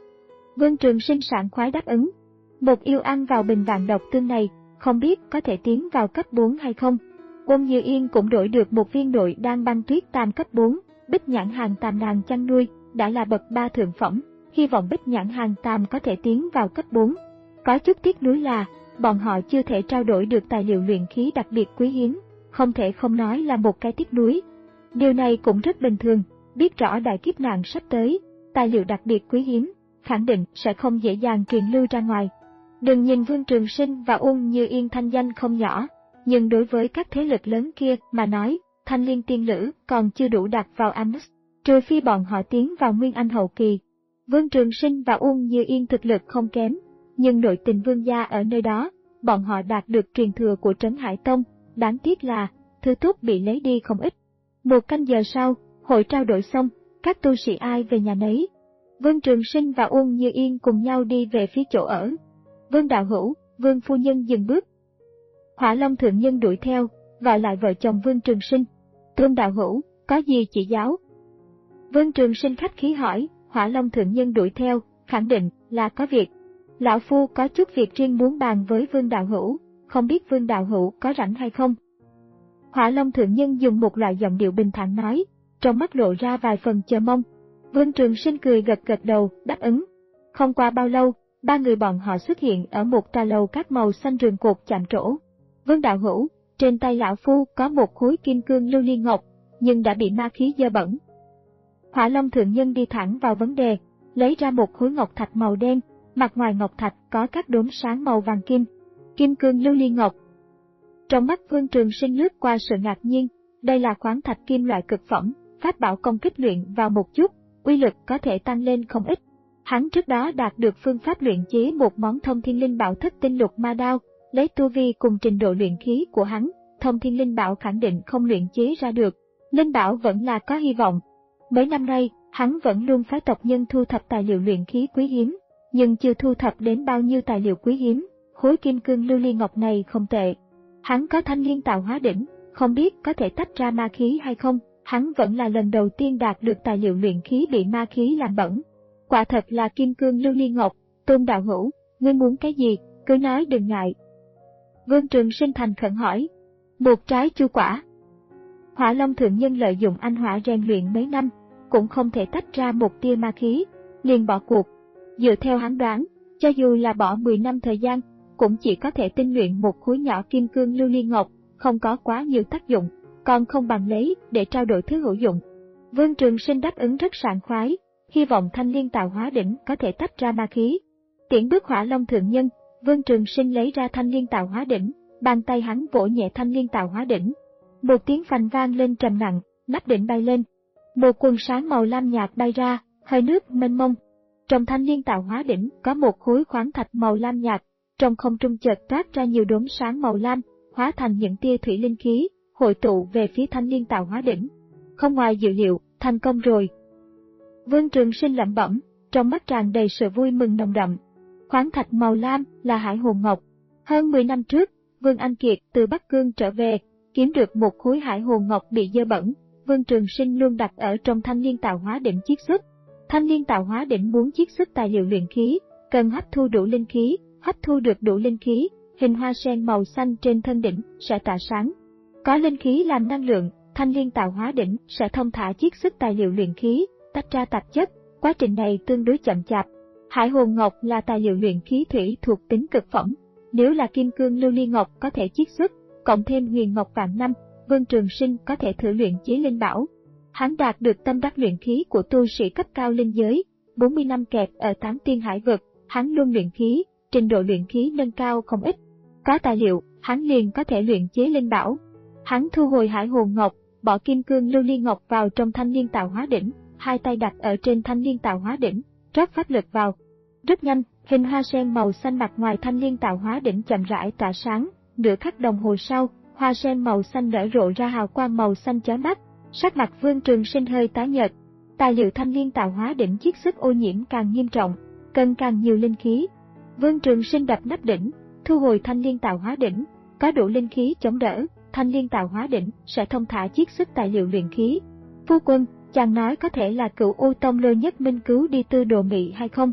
Vương Trường Sinh sảng khoái đáp ứng. Một yêu ăn vào bình vạn độc tương này, không biết có thể tiến vào cấp bốn hay không. Ôn Như Yên cũng đổi được một viên nội đan băng tuyết tam cấp bốn, Bích Nhãn Hàng Tam nàng chăn nuôi, đã là bậc ba thượng phẩm, hy vọng Bích Nhãn Hàng Tam có thể tiến vào cấp bốn. Có chút tiếc nuối là, bọn họ chưa thể trao đổi được tài liệu luyện khí đặc biệt quý hiếm, không thể không nói là một cái tiếc nuối. Điều này cũng rất bình thường, biết rõ đại kiếp nạn sắp tới, tài liệu đặc biệt quý hiếm, khẳng định sẽ không dễ dàng truyền lưu ra ngoài. Đừng nhìn Vương Trường Sinh và Ôn Như Yên thanh danh không nhỏ, nhưng đối với các thế lực lớn kia mà nói, Thanh Liên tiên lữ còn chưa đủ đặt vào Amex, trừ phi bọn họ tiến vào Nguyên Anh hậu kỳ. Vương Trường Sinh và Ôn Như Yên thực lực không kém, nhưng nội tình Vương gia ở nơi đó, bọn họ đạt được truyền thừa của Trấn Hải Tông, đáng tiếc là thứ tốt bị lấy đi không ít. Một canh giờ sau, hội trao đổi xong, các tu sĩ ai về nhà nấy. Vương Trường Sinh và Ôn Như Yên cùng nhau đi về phía chỗ ở. Vương đạo hữu, Vương phu nhân dừng bước. Hỏa Long thượng nhân đuổi theo, gọi lại vợ chồng Vương Trường Sinh. Vương đạo hữu, có gì chỉ giáo? Vương Trường Sinh khách khí hỏi. Hỏa Long thượng nhân đuổi theo, khẳng định là có việc. Lão phu có chút việc riêng muốn bàn với Vương đạo hữu, không biết Vương đạo hữu có rảnh hay không? Hỏa Long thượng nhân dùng một loại giọng điệu bình thản nói, trong mắt lộ ra vài phần chờ mong. Vương Trường Sinh cười gật gật đầu, đáp ứng. Không qua bao lâu, ba người bọn họ xuất hiện ở một trà lầu các màu xanh rừng cột chạm trổ. Vương đạo hữu, trên tay lão phu có một khối kim cương lưu ly ngọc, nhưng đã bị ma khí dơ bẩn. Hỏa Long thượng nhân đi thẳng vào vấn đề, lấy ra một khối ngọc thạch màu đen, mặt ngoài ngọc thạch có các đốm sáng màu vàng kim. Kim cương lưu ly ngọc. Trong mắt Vương Trường Sinh lướt qua sự ngạc nhiên, đây là khoáng thạch kim loại cực phẩm, pháp bảo công kích luyện vào một chút, uy lực có thể tăng lên không ít. Hắn trước đó đạt được phương pháp luyện chế một món thông thiên linh bảo thất tinh lục ma đao, lấy tu vi cùng trình độ luyện khí của hắn, thông thiên linh bảo khẳng định không luyện chế ra được, linh bảo vẫn là có hy vọng. Mấy năm nay, hắn vẫn luôn phái tộc nhân thu thập tài liệu luyện khí quý hiếm, nhưng chưa thu thập đến bao nhiêu tài liệu quý hiếm, khối kim cương lưu ly ngọc này không tệ. Hắn có thanh liên tạo hóa đỉnh, không biết có thể tách ra ma khí hay không, hắn vẫn là lần đầu tiên đạt được tài liệu luyện khí bị ma khí làm bẩn. Quả thật là kim cương lưu ly ngọc, Tôn đạo hữu, ngươi muốn cái gì, cứ nói đừng ngại. Vương Trường Sinh thành khẩn hỏi. Một trái chu quả. Hỏa Long thượng nhân lợi dụng anh hỏa rèn luyện mấy năm, cũng không thể tách ra một tia ma khí, liền bỏ cuộc. Dựa theo hắn đoán, cho dù là bỏ mười năm thời gian, cũng chỉ có thể tinh luyện một khối nhỏ kim cương lưu ly ngọc, không có quá nhiều tác dụng, còn không bằng lấy để trao đổi thứ hữu dụng. Vương Trường Sinh đáp ứng rất sảng khoái, hy vọng thanh liên tạo hóa đỉnh có thể tách ra ma khí. Tiễn bước Hỏa Long thượng nhân, Vương Trường Sinh lấy ra thanh liên tạo hóa đỉnh, bàn tay hắn vỗ nhẹ thanh liên tạo hóa đỉnh. Một tiếng phành vang lên trầm nặng, nắp đỉnh bay lên. Một quần sáng màu lam nhạt bay ra, hơi nước mênh mông. Trong thanh liên tạo hóa đỉnh có một khối khoáng thạch màu lam nhạt, trong không trung chợt toát ra nhiều đốm sáng màu lam, hóa thành những tia thủy linh khí, hội tụ về phía thanh liên tạo hóa đỉnh. Không ngoài dự liệu, thành công rồi. Vương Trường Sinh lẩm bẩm, trong mắt tràn đầy sự vui mừng nồng đậm. Khoáng thạch màu lam là hải hồn ngọc. Hơn mười năm trước, Vương Anh Kiệt từ Bắc Cương trở về, kiếm được một khối hải hồn ngọc bị dơ bẩn. Vương Trường Sinh luôn đặt ở trong thanh liên tạo hóa đỉnh chiết xuất. Thanh liên tạo hóa đỉnh muốn chiết xuất tài liệu luyện khí, cần hấp thu đủ linh khí, hấp thu được đủ linh khí, hình hoa sen màu xanh trên thân đỉnh sẽ tỏa sáng. Có linh khí làm năng lượng, thanh liên tạo hóa đỉnh sẽ thông thả chiết xuất tài liệu luyện khí, tách ra tạp chất, quá trình này tương đối chậm chạp. Hải hồn ngọc là tài liệu luyện khí thủy thuộc tính cực phẩm, nếu là kim cương lưu ly ngọc có thể chiết xuất, cộng thêm huyền ngọc vạn năm, Vương Trường Sinh có thể thử luyện chế linh bảo. Hắn đạt được tâm đắc luyện khí của tu sĩ cấp cao linh giới, bốn mươi năm kẹp ở tám tiên hải vực, hắn luôn luyện khí, trình độ luyện khí nâng cao không ít. Có tài liệu, hắn liền có thể luyện chế linh bảo. Hắn thu hồi Hải Hồn Ngọc, bỏ kim cương lưu ly ngọc vào trong thanh liên tạo hóa đỉnh, hai tay đặt ở trên thanh liên tạo hóa đỉnh, rót pháp lực vào. Rất nhanh, hình hoa sen màu xanh mặt ngoài thanh liên tạo hóa đỉnh chậm rãi tỏa sáng, nửa khắc đồng hồ sau, hoa sen màu xanh nở rộ ra hào quang màu xanh chói mắt. Sắc mặt Vương Trường Sinh hơi tái nhợt. Tài liệu thanh liên tạo hóa đỉnh chiết xuất ô nhiễm càng nghiêm trọng, cần càng nhiều linh khí. Vương Trường Sinh đập nắp đỉnh, thu hồi thanh liên tạo hóa đỉnh, có đủ linh khí chống đỡ, thanh liên tạo hóa đỉnh sẽ thông thả chiết xuất tài liệu luyện khí. Phu quân, chàng nói có thể là cựu U Tông Lôi Nhất Minh cứu đi Tư Đồ Mị hay không?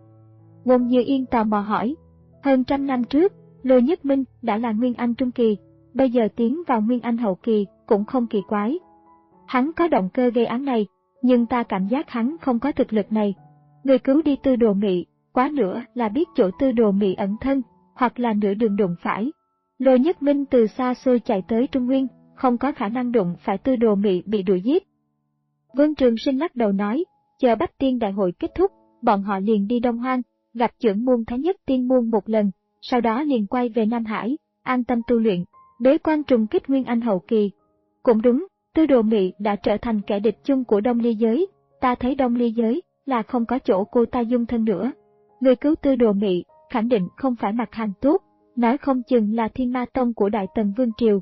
Wong Như Yên tò mò hỏi. Hơn trăm năm trước, Lôi Nhất Minh đã là Nguyên Anh Trung Kỳ, bây giờ tiến vào Nguyên Anh Hậu Kỳ cũng không kỳ quái. Hắn có động cơ gây án này, nhưng ta cảm giác hắn không có thực lực này. Người cứu đi Tư Đồ Mị, quá nữa là biết chỗ Tư Đồ Mị ẩn thân, hoặc là nửa đường đụng phải. Lôi Nhất Minh từ xa xôi chạy tới Trung Nguyên, không có khả năng đụng phải Tư Đồ Mị bị đuổi giết. Vương Trường Sinh lắc đầu nói, chờ Bách Tiên Đại hội kết thúc, bọn họ liền đi Đông Hoang, gặp trưởng môn Thái Nhất Tiên môn một lần, sau đó liền quay về Nam Hải, an tâm tu luyện, bế quan trùng kích Nguyên Anh Hậu Kỳ. Cũng đúng, Tư Đồ Mị đã trở thành kẻ địch chung của Đông Ly giới, ta thấy Đông Ly giới là không có chỗ cô ta dung thân nữa. Người cứu Tư Đồ Mị khẳng định không phải mặt hàng tốt, nói không chừng là Thiên Ma Tông của Đại Tần Vương Triều.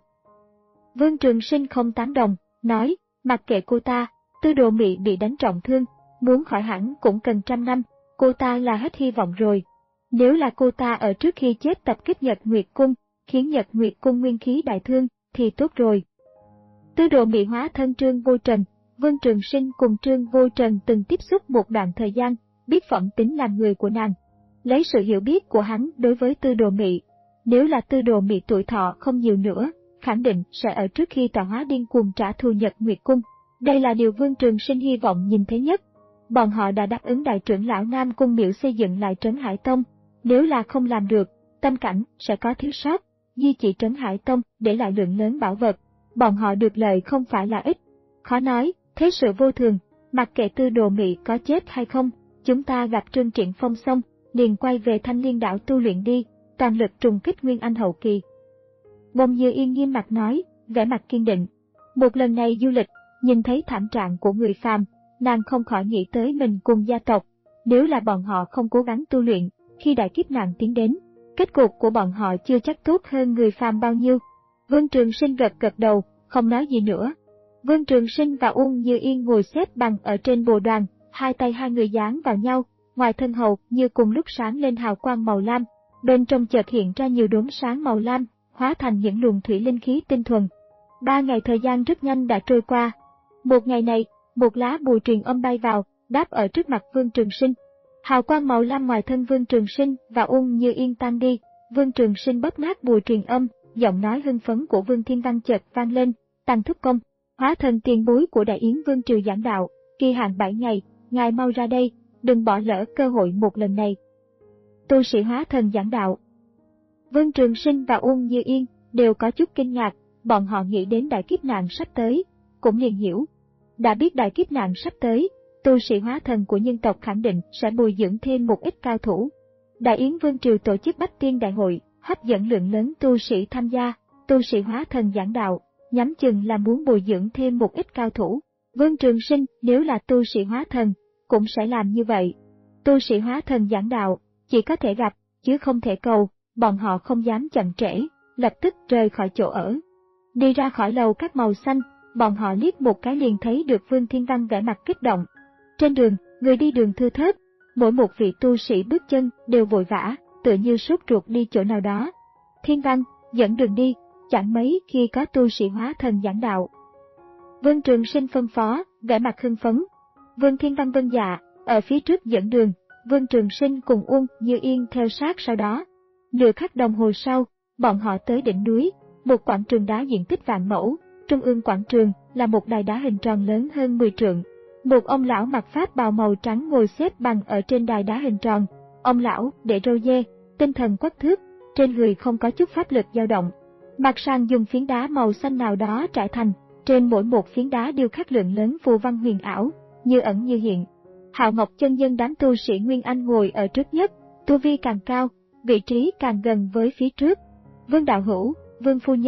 Vương Trường Sinh không tán đồng, nói, mặc kệ cô ta, Tư Đồ Mị bị đánh trọng thương, muốn khỏi hẳn cũng cần trăm năm, cô ta là hết hy vọng rồi. Nếu là cô ta ở trước khi chết tập kích Nhật Nguyệt Cung, khiến Nhật Nguyệt Cung nguyên khí đại thương, thì tốt rồi. Tư Đồ Mị hóa thân Trương Vô Trần, Vương Trường Sinh cùng Trương Vô Trần từng tiếp xúc một đoạn thời gian, biết phẩm tính làm người của nàng. Lấy sự hiểu biết của hắn đối với Tư Đồ Mị, nếu là Tư Đồ Mị tuổi thọ không nhiều nữa, khẳng định sẽ ở trước khi tọa hóa điên cuồng trả thù Nhật Nguyệt Cung. Đây là điều Vương Trường Sinh hy vọng nhìn thấy nhất. Bọn họ đã đáp ứng đại trưởng lão Nam Cung Miểu xây dựng lại Trấn Hải Tông, nếu là không làm được, tâm cảnh sẽ có thiếu sót, di chỉ Trấn Hải Tông để lại lượng lớn bảo vật, bọn họ được lợi không phải là ít. Khó nói, thế sự vô thường, mặc kệ Tư Đồ Mị có chết hay không, chúng ta gặp Trương Triển Phong xong, liền quay về Thanh Liên đảo tu luyện đi, toàn lực trùng kích Nguyên Anh Hậu Kỳ. Bông Như Yên nghiêm mặt nói, vẻ mặt kiên định. Một lần này du lịch, nhìn thấy thảm trạng của người phàm, nàng không khỏi nghĩ tới mình cùng gia tộc. Nếu là bọn họ không cố gắng tu luyện, khi đại kiếp nạn tiến đến, kết cục của bọn họ chưa chắc tốt hơn người phàm bao nhiêu. Vương Trường Sinh gật gật đầu, không nói gì nữa. Vương Trường Sinh và Uông Như Yên ngồi xếp bằng ở trên bồ đoàn, hai tay hai người dán vào nhau, ngoài thân hầu như cùng lúc sáng lên hào quang màu lam, bên trong chợt hiện ra nhiều đốm sáng màu lam, hóa thành những luồng thủy linh khí tinh thuần. Ba ngày thời gian rất nhanh đã trôi qua. Một ngày này, một lá bùa truyền âm bay vào, đáp ở trước mặt Vương Trường Sinh. Hào quang màu lam ngoài thân Vương Trường Sinh và Uông Như Yên tan đi, Vương Trường Sinh bóp nát bùa truyền âm, giọng nói hưng phấn của Vương Thiên Văn chợt vang lên, Tăng thúc công, hóa thần tiền bối của Đại Yến Vương triều giảng đạo, kỳ hạn bảy ngày, ngài mau ra đây, đừng bỏ lỡ cơ hội một lần này. Tu sĩ hóa thần giảng đạo. Vương Trường Sinh và Uông Như Yên đều có chút kinh ngạc, bọn họ nghĩ đến đại kiếp nạn sắp tới, cũng liền hiểu. Đã biết đại kiếp nạn sắp tới, tu sĩ hóa thần của nhân tộc khẳng định sẽ bồi dưỡng thêm một ít cao thủ. Đại Yến Vương triều tổ chức Bách Tiên Đại hội, hấp dẫn lượng lớn tu sĩ tham gia, tu sĩ hóa thần giảng đạo, nhắm chừng là muốn bồi dưỡng thêm một ít cao thủ. Vương Trường Sinh nếu là tu sĩ hóa thần, cũng sẽ làm như vậy. Tu sĩ hóa thần giảng đạo, chỉ có thể gặp, chứ không thể cầu, bọn họ không dám chậm trễ, lập tức rời khỏi chỗ ở. Đi ra khỏi lầu các màu xanh, bọn họ liếc một cái liền thấy được Vương Thiên Văn vẻ mặt kích động. Trên đường, người đi đường thưa thớt, mỗi một vị tu sĩ bước chân đều vội vã, tựa như sốt ruột đi chỗ nào đó. Thiên Văn, dẫn đường đi, chẳng mấy khi có tu sĩ hóa thần giảng đạo. Vương Trường Sinh phân phó, vẻ mặt hưng phấn. Vương Thiên Văn vâng dạ, ở phía trước dẫn đường, Vương Trường Sinh cùng Uông Như Yên theo sát sau đó. Nửa khắc đồng hồ sau, bọn họ tới đỉnh núi, một quảng trường đá diện tích vạn mẫu, trung ương quảng trường là một đài đá hình tròn lớn hơn mười trượng. Một ông lão mặc pháp bào màu trắng ngồi xếp bằng ở trên đài đá hình tròn. Ông lão để râu dê, tinh thần quắc thước, trên người không có chút pháp lực dao động. Mặt sàn dùng phiến đá màu xanh nào đó trải thành, trên mỗi một phiến đá điêu khắc lượng lớn phù văn huyền ảo, như ẩn như hiện. Hạo Ngọc chân nhân đám tu sĩ Nguyên Anh ngồi ở trước nhất, tu vi càng cao, vị trí càng gần với phía trước. Vương đạo hữu, Vương phu nhân,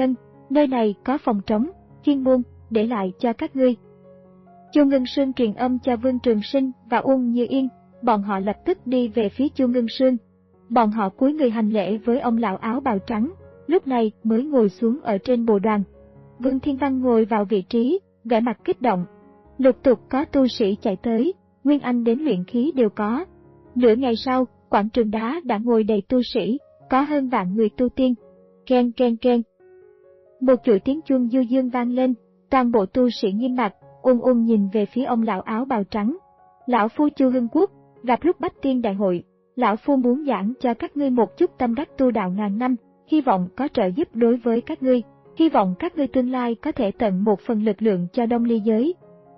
nơi này có phòng trống, chuyên môn, để lại cho các ngươi. Chu Ngân Sương truyền âm cho Vương Trường Sinh và Uông Như Yên, bọn họ lập tức đi về phía Chu Ngân Sương. Bọn họ cúi người hành lễ với ông lão áo bào trắng, lúc này mới ngồi xuống ở trên bồ đoàn. Vương Thiên Văn ngồi vào vị trí, vẻ mặt kích động. Lục tục có tu sĩ chạy tới, nguyên anh đến luyện khí đều có. Nửa ngày sau, quảng trường đá đã ngồi đầy tu sĩ, có hơn vạn người tu tiên. Ken ken ken. Một chuỗi tiếng chuông du dương vang lên, toàn bộ tu sĩ nghiêm mặt, ung ung nhìn về phía ông lão áo bào trắng. Lão phu Chu Hưng Quốc, gặp lúc Bách Tiên đại hội, lão phu muốn giảng cho các ngươi một chút tâm đắc tu đạo ngàn năm, hy vọng có trợ giúp đối với các ngươi, hy vọng các ngươi tương lai có thể tận một phần lực lượng cho Đông Ly giới.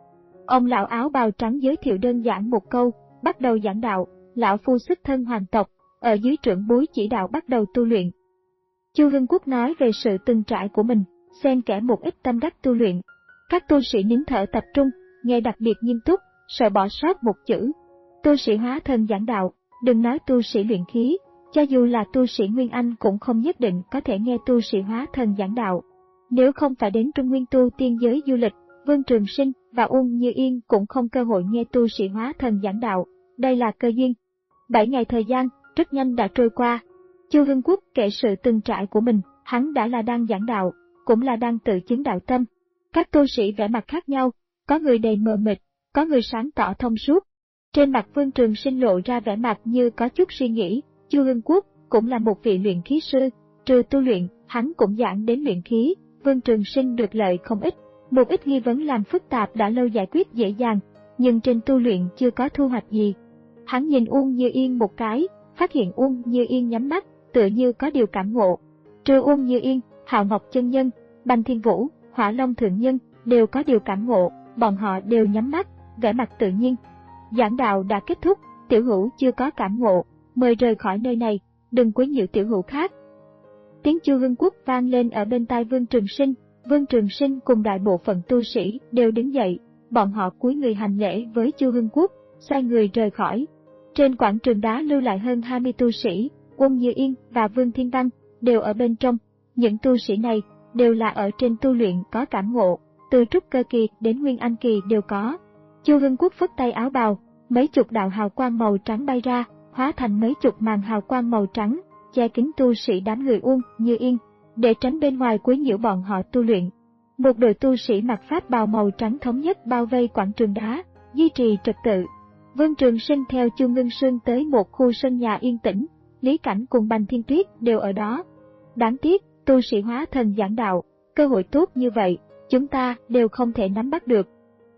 Ông lão áo bào trắng giới thiệu đơn giản một câu, bắt đầu giảng đạo. Lão phu xuất thân hoàng tộc, ở dưới trưởng bối chỉ đạo bắt đầu tu luyện. Chu Hưng Quốc nói về sự từng trải của mình, xen kẽ một ít tâm đắc tu luyện. Các tu sĩ nín thở tập trung, nghe đặc biệt nghiêm túc, sợ bỏ sót một chữ. Tu sĩ hóa thần giảng đạo, đừng nói tu sĩ luyện khí, cho dù là tu sĩ Nguyên Anh cũng không nhất định có thể nghe tu sĩ hóa thần giảng đạo. Nếu không phải đến Trung Nguyên tu tiên giới du lịch, Vương Trường Sinh và Uông Như Yên cũng không cơ hội nghe tu sĩ hóa thần giảng đạo, đây là cơ duyên. Bảy ngày thời gian, rất nhanh đã trôi qua. Chu Hưng Quốc kể sự từng trải của mình, hắn đã là đang giảng đạo, cũng là đang tự chứng đạo tâm. Các tu sĩ vẻ mặt khác nhau, có người đầy mờ mịt, có người sáng tỏ thông suốt. Trên mặt Vương Trường Sinh lộ ra vẻ mặt như có chút suy nghĩ. Chu Hưng Quốc cũng là một vị luyện khí sư, trừ tu luyện, hắn cũng giảng đến luyện khí. Vương Trường Sinh được lợi không ít, một ít nghi vấn làm phức tạp đã lâu giải quyết dễ dàng, nhưng trên tu luyện chưa có thu hoạch gì. Hắn nhìn Uông Như Yên một cái, phát hiện Uông Như Yên nhắm mắt, tựa như có điều cảm ngộ. Trừ Uông Như Yên, Hạo Ngọc Chân Nhân, Bành Thiên Vũ, Hỏa Long Thượng Nhân đều có điều cảm ngộ, bọn họ đều nhắm mắt, vẻ mặt tự nhiên. Giảng đạo đã kết thúc, Tiểu Hữu chưa có cảm ngộ, mời rời khỏi nơi này, đừng quấy nhiễu Tiểu Hữu khác. Tiếng Chu Hưng Quốc vang lên ở bên tai Vương Trường Sinh. Vương Trường Sinh cùng đại bộ phận tu sĩ đều đứng dậy, bọn họ cúi người hành lễ với Chu Hưng Quốc, xoay người rời khỏi. Trên quảng trường đá lưu lại hơn hai mươi tu sĩ, Uông Như Yên và Vương Thiên Văn đều ở bên trong. Những tu sĩ này đều là ở trên tu luyện có cảm ngộ, từ trúc cơ kỳ đến nguyên anh kỳ đều có. Chu Hưng Quốc phất tay áo bào, mấy chục đạo hào quang màu trắng bay ra, hóa thành mấy chục màn hào quang màu trắng, che kín tu sĩ đám người Uông Như Yên, để tránh bên ngoài quấy nhiễu bọn họ tu luyện. Một đội tu sĩ mặc pháp bào màu trắng thống nhất bao vây quảng trường đá, duy trì trật tự. Vương Trường Sinh theo Chu Ngân Sương tới một khu sân nhà yên tĩnh, Lý Cảnh cùng Bành Thiên Tuyết đều ở đó. Đáng tiếc, tu sĩ hóa thần giảng đạo, cơ hội tốt như vậy, chúng ta đều không thể nắm bắt được.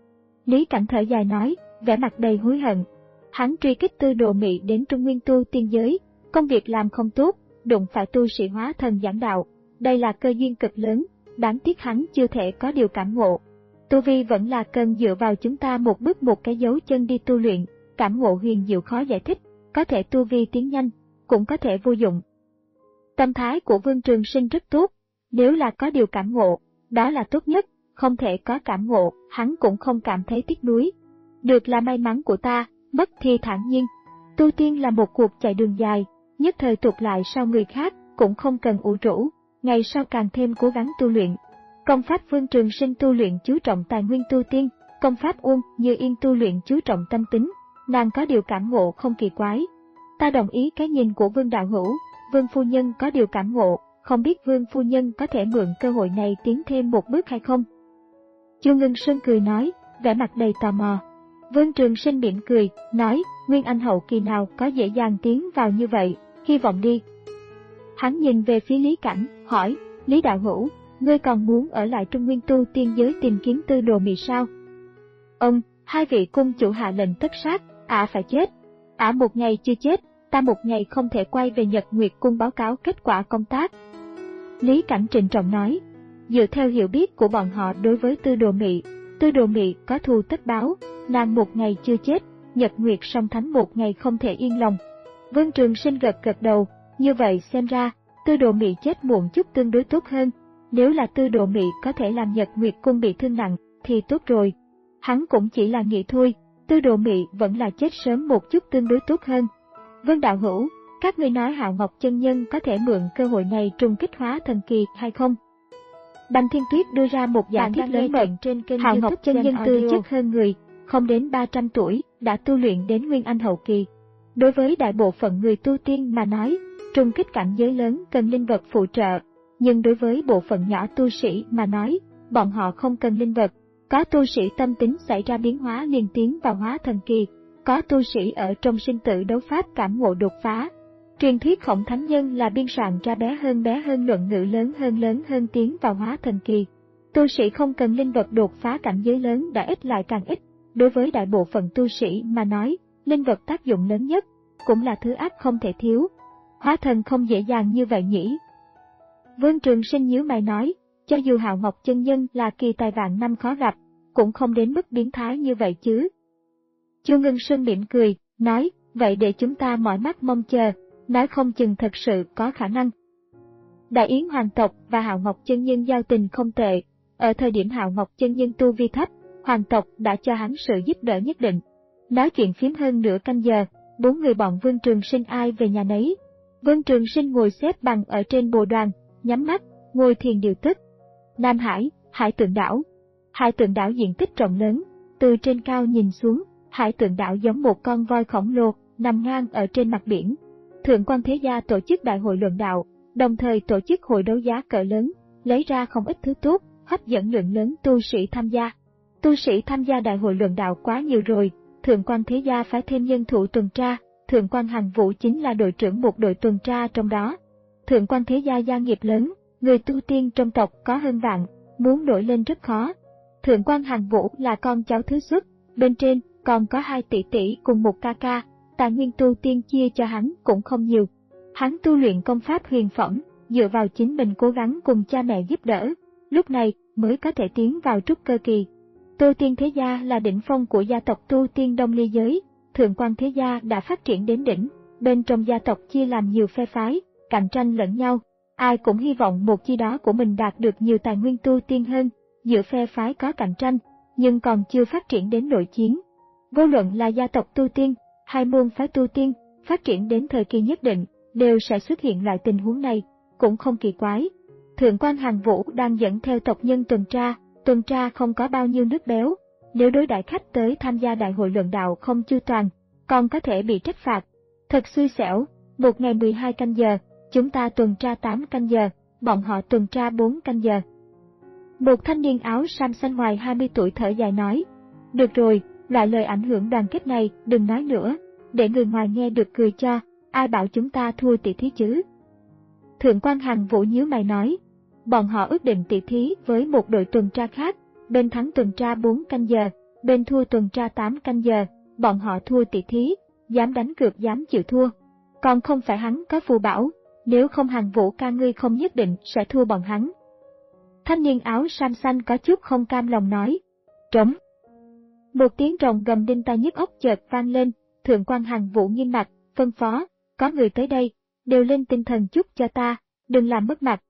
Lý Cảnh thở dài nói, vẻ mặt đầy hối hận. Hắn truy kích Tư Đồ Mị đến Trung Nguyên tu tiên giới, công việc làm không tốt, đụng phải tu sĩ hóa thần giảng đạo, đây là cơ duyên cực lớn, đáng tiếc hắn chưa thể có điều cảm ngộ. Tu vi vẫn là cần dựa vào chúng ta một bước một cái dấu chân đi tu luyện, cảm ngộ huyền diệu khó giải thích, có thể tu vi tiến nhanh, cũng có thể vô dụng. Tâm thái của Vương Trường Sinh rất tốt, nếu là có điều cảm ngộ, đó là tốt nhất, không thể có cảm ngộ, hắn cũng không cảm thấy tiếc nuối. Được là may mắn của ta, mất thì thản nhiên. Tu tiên là một cuộc chạy đường dài, nhất thời tụt lại sau người khác, cũng không cần ủ rũ, ngày sau càng thêm cố gắng tu luyện. Công pháp Vương Trường Sinh tu luyện chú trọng tài nguyên tu tiên, công pháp Uông Như Yên tu luyện chú trọng tâm tính, nàng có điều cảm ngộ không kỳ quái. Ta đồng ý cái nhìn của Vương đạo hữu, Vương phu nhân có điều cảm ngộ, không biết Vương phu nhân có thể mượn cơ hội này tiến thêm một bước hay không? Chu Ngân Sơn cười nói, vẻ mặt đầy tò mò. Vương Trường Sinh mỉm cười, nói, Nguyên Anh hậu kỳ nào có dễ dàng tiến vào như vậy, hy vọng đi. Hắn nhìn về phía Lý Cảnh, hỏi, Lý đạo hữu, ngươi còn muốn ở lại Trung Nguyên tu tiên giới tìm kiếm Tư Đồ Mị sao? Ông, hai vị cung chủ hạ lệnh tất sát, ả phải chết. Ả một ngày chưa chết, ta một ngày không thể quay về Nhật Nguyệt cung báo cáo kết quả công tác. Lý Cảnh trịnh trọng nói, dựa theo hiểu biết của bọn họ đối với Tư Đồ Mị, Tư Đồ Mị có thù tất báo, nàng một ngày chưa chết, Nhật Nguyệt song thánh một ngày không thể yên lòng. Vương Trường Sinh gật gật đầu, như vậy xem ra, Tư Đồ Mị chết muộn chút tương đối tốt hơn. Nếu là Tư Đồ Mị có thể làm Nhật Nguyệt cung bị thương nặng, thì tốt rồi. Hắn cũng chỉ là nghĩ thôi, Tư Đồ Mị vẫn là chết sớm một chút tương đối tốt hơn. Vương đạo hữu, các ngươi nói Hạo Ngọc chân nhân có thể mượn cơ hội này trùng kích hóa thần kỳ hay không? Bành Thiên Tuyết đưa ra một giả thiết lớn mật. Hạo Ngọc chân nhân tư chất hơn người, không đến ba trăm tuổi, đã tu luyện đến Nguyên Anh hậu kỳ. Đối với đại bộ phận người tu tiên mà nói, trùng kích cảnh giới lớn cần linh vật phụ trợ, nhưng đối với bộ phận nhỏ tu sĩ mà nói, bọn họ không cần linh vật. Có tu sĩ tâm tính xảy ra biến hóa liền tiến vào hóa thần kỳ, có tu sĩ ở trong sinh tử đấu pháp cảm ngộ đột phá. Truyền thuyết Khổng Thánh Nhân là biên soạn ra bé hơn bé hơn luận ngữ lớn hơn lớn hơn tiến vào hóa thần kỳ. Tu sĩ không cần linh vật đột phá cảnh giới lớn đã ít lại càng ít. Đối với đại bộ phận tu sĩ mà nói, linh vật tác dụng lớn nhất, cũng là thứ ác không thể thiếu. Hóa thần không dễ dàng như vậy nhỉ? Vương Trường Sinh nhíu mày nói, cho dù Hạo Ngọc chân nhân là kỳ tài vạn năm khó gặp, cũng không đến mức biến thái như vậy chứ. Chu Ngân Sơn mỉm cười, nói, vậy để chúng ta mỏi mắt mong chờ, nói không chừng thật sự có khả năng. Đại Yến hoàng tộc và Hạo Ngọc chân nhân giao tình không tệ, ở thời điểm Hạo Ngọc chân nhân tu vi thấp, hoàng tộc đã cho hắn sự giúp đỡ nhất định. Nói chuyện phiếm hơn nửa canh giờ, bốn người bọn Vương Trường Sinh ai về nhà nấy. Vương Trường Sinh ngồi xếp bằng ở trên bồ đoàn, nhắm mắt, ngồi thiền điều tức. Nam Hải, Hải Tượng Đảo. Hải Tượng Đảo diện tích rộng lớn, từ trên cao nhìn xuống, Hải Tượng Đảo giống một con voi khổng lồ, nằm ngang ở trên mặt biển. Thượng quan Thế Gia tổ chức đại hội luận đạo, đồng thời tổ chức hội đấu giá cỡ lớn, lấy ra không ít thứ tốt, hấp dẫn lượng lớn tu sĩ tham gia. Tu sĩ tham gia đại hội luận đạo quá nhiều rồi, Thượng quan Thế Gia phải thêm nhân thủ tuần tra, Thượng quan Hằng Vũ chính là đội trưởng một đội tuần tra trong đó. Thượng quan Thế Gia gia nghiệp lớn, người tu tiên trong tộc có hơn vạn, muốn nổi lên rất khó. Thượng quan Hằng Vũ là con cháu thứ xuất, bên trên còn có hai tỷ tỷ cùng một ca ca, tài nguyên tu tiên chia cho hắn cũng không nhiều. Hắn tu luyện công pháp huyền phẩm, dựa vào chính mình cố gắng cùng cha mẹ giúp đỡ, lúc này mới có thể tiến vào trúc cơ kỳ. Tu tiên Thế Gia là đỉnh phong của gia tộc tu tiên Đông Ly giới, Thượng quan Thế Gia đã phát triển đến đỉnh, bên trong gia tộc chia làm nhiều phe phái, cạnh tranh lẫn nhau, ai cũng hy vọng một chi đó của mình đạt được nhiều tài nguyên tu tiên hơn, giữa phe phái có cạnh tranh, nhưng còn chưa phát triển đến nội chiến. Vô luận là gia tộc tu tiên, hay môn phái tu tiên, phát triển đến thời kỳ nhất định, đều sẽ xuất hiện loại tình huống này, cũng không kỳ quái. Thượng quan Hằng Vũ đang dẫn theo tộc nhân tuần tra, tuần tra không có bao nhiêu nước béo, nếu đối đại khách tới tham gia đại hội luận đạo không chu toàn, còn có thể bị trách phạt. Thật xui xẻo, một ngày mười hai canh giờ, chúng ta tuần tra tám canh giờ, bọn họ tuần tra bốn canh giờ. Một thanh niên áo sam xanh ngoài hai mươi tuổi thở dài nói, được rồi, loại lời ảnh hưởng đoàn kết này đừng nói nữa, để người ngoài nghe được cười cho, ai bảo chúng ta thua tỷ thí chứ. Thượng quan Hằng Vũ nhíu mày nói, bọn họ ước định tỷ thí với một đội tuần tra khác, bên thắng tuần tra bốn canh giờ, bên thua tuần tra tám canh giờ, bọn họ thua tỷ thí, dám đánh cược dám chịu thua. Còn không phải hắn có phù bảo, nếu không Hằng Vũ ca ngươi không nhất định sẽ thua bọn hắn. Thanh niên áo sam xanh có chút không cam lòng nói, trống. Một tiếng rồng gầm đinh tai nhức óc chợt vang lên, Thượng quan Hằng Vũ nghiêm mặt, phân phó, có người tới đây, đều lên tinh thần chút cho ta, đừng làm mất mặt.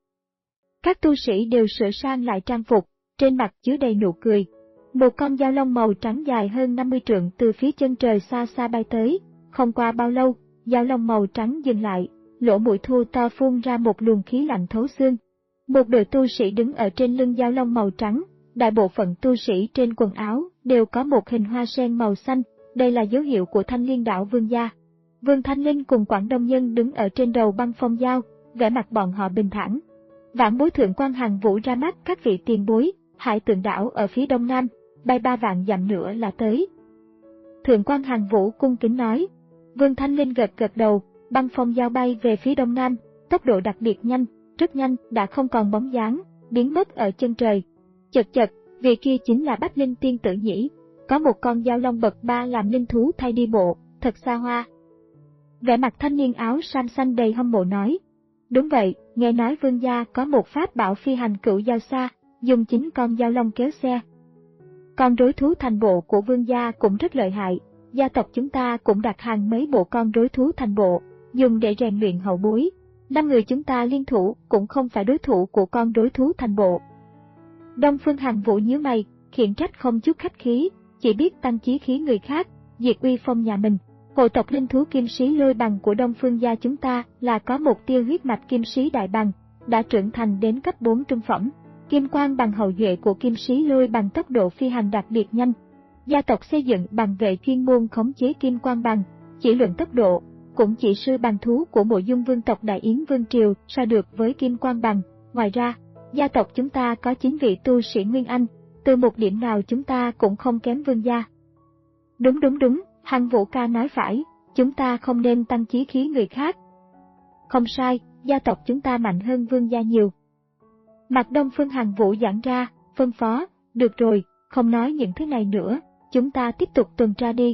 Các tu sĩ đều sửa sang lại trang phục, trên mặt chứa đầy nụ cười. Một con dao long màu trắng dài hơn năm mươi trượng từ phía chân trời xa xa bay tới, không qua bao lâu, dao long màu trắng dừng lại, lỗ mũi thu to phun ra một luồng khí lạnh thấu xương. Một đội tu sĩ đứng ở trên lưng dao long màu trắng, đại bộ phận tu sĩ trên quần áo đều có một hình hoa sen màu xanh, đây là dấu hiệu của Thanh Liên đảo Vương gia. Vương Thanh Linh cùng Quảng Đông Nhân đứng ở trên đầu băng phong dao, vẻ mặt bọn họ bình thản. Vạn bối Thượng quan Hằng Vũ ra mắt các vị tiền bối, Hải Tượng đảo ở phía đông nam, bay ba vạn dặm nữa là tới. Thượng quan Hằng Vũ cung kính nói. Vương Thanh Linh gật gật đầu, băng phong dao bay về phía đông nam, tốc độ đặc biệt nhanh, rất nhanh đã không còn bóng dáng, biến mất ở chân trời. Chật chật, vị kia chính là Bách Linh tiên tử nhỉ, có một con dao long bậc ba làm linh thú thay đi bộ, thật xa hoa. Vẻ mặt thanh niên áo sam xanh đầy hâm mộ nói. Đúng vậy, nghe nói Vương gia có một pháp bảo phi hành cửu dao xa, dùng chính con dao long kéo xe. Con rối thú thành bộ của Vương gia cũng rất lợi hại, gia tộc chúng ta cũng đặt hàng mấy bộ con rối thú thành bộ, dùng để rèn luyện hậu bối. Năm người chúng ta liên thủ cũng không phải đối thủ của con rối thú thành bộ. Đông Phương Hằng Vũ nhíu mày, khiển trách không chút khách khí, chỉ biết tăng chí khí người khác, diệt uy phong nhà mình. Hộ tộc linh thú kim sĩ lôi bằng của Đông Phương gia chúng ta là có một tia huyết mạch kim sĩ đại bằng, đã trưởng thành đến cấp bốn trung phẩm. Kim quan bằng hậu duệ của Kim Sĩ Lôi bằng tốc độ phi hành đặc biệt nhanh. Gia tộc xây dựng bằng vệ chuyên môn khống chế kim quan bằng, chỉ luận tốc độ, cũng chỉ sư bằng thú của Mộ Dung vương tộc Đại Yến Vương Triều so được với kim quan bằng. Ngoài ra, gia tộc chúng ta có chín vị tu sĩ Nguyên Anh, từ một điểm nào chúng ta cũng không kém Vương gia. Đúng đúng đúng, Hằng Vũ ca nói phải, chúng ta không nên tăng chí khí người khác. Không sai, gia tộc chúng ta mạnh hơn Vương gia nhiều. Mặt Đông Phương Hằng Vũ giãn ra, phân phó, được rồi, không nói những thứ này nữa, chúng ta tiếp tục tuần tra đi.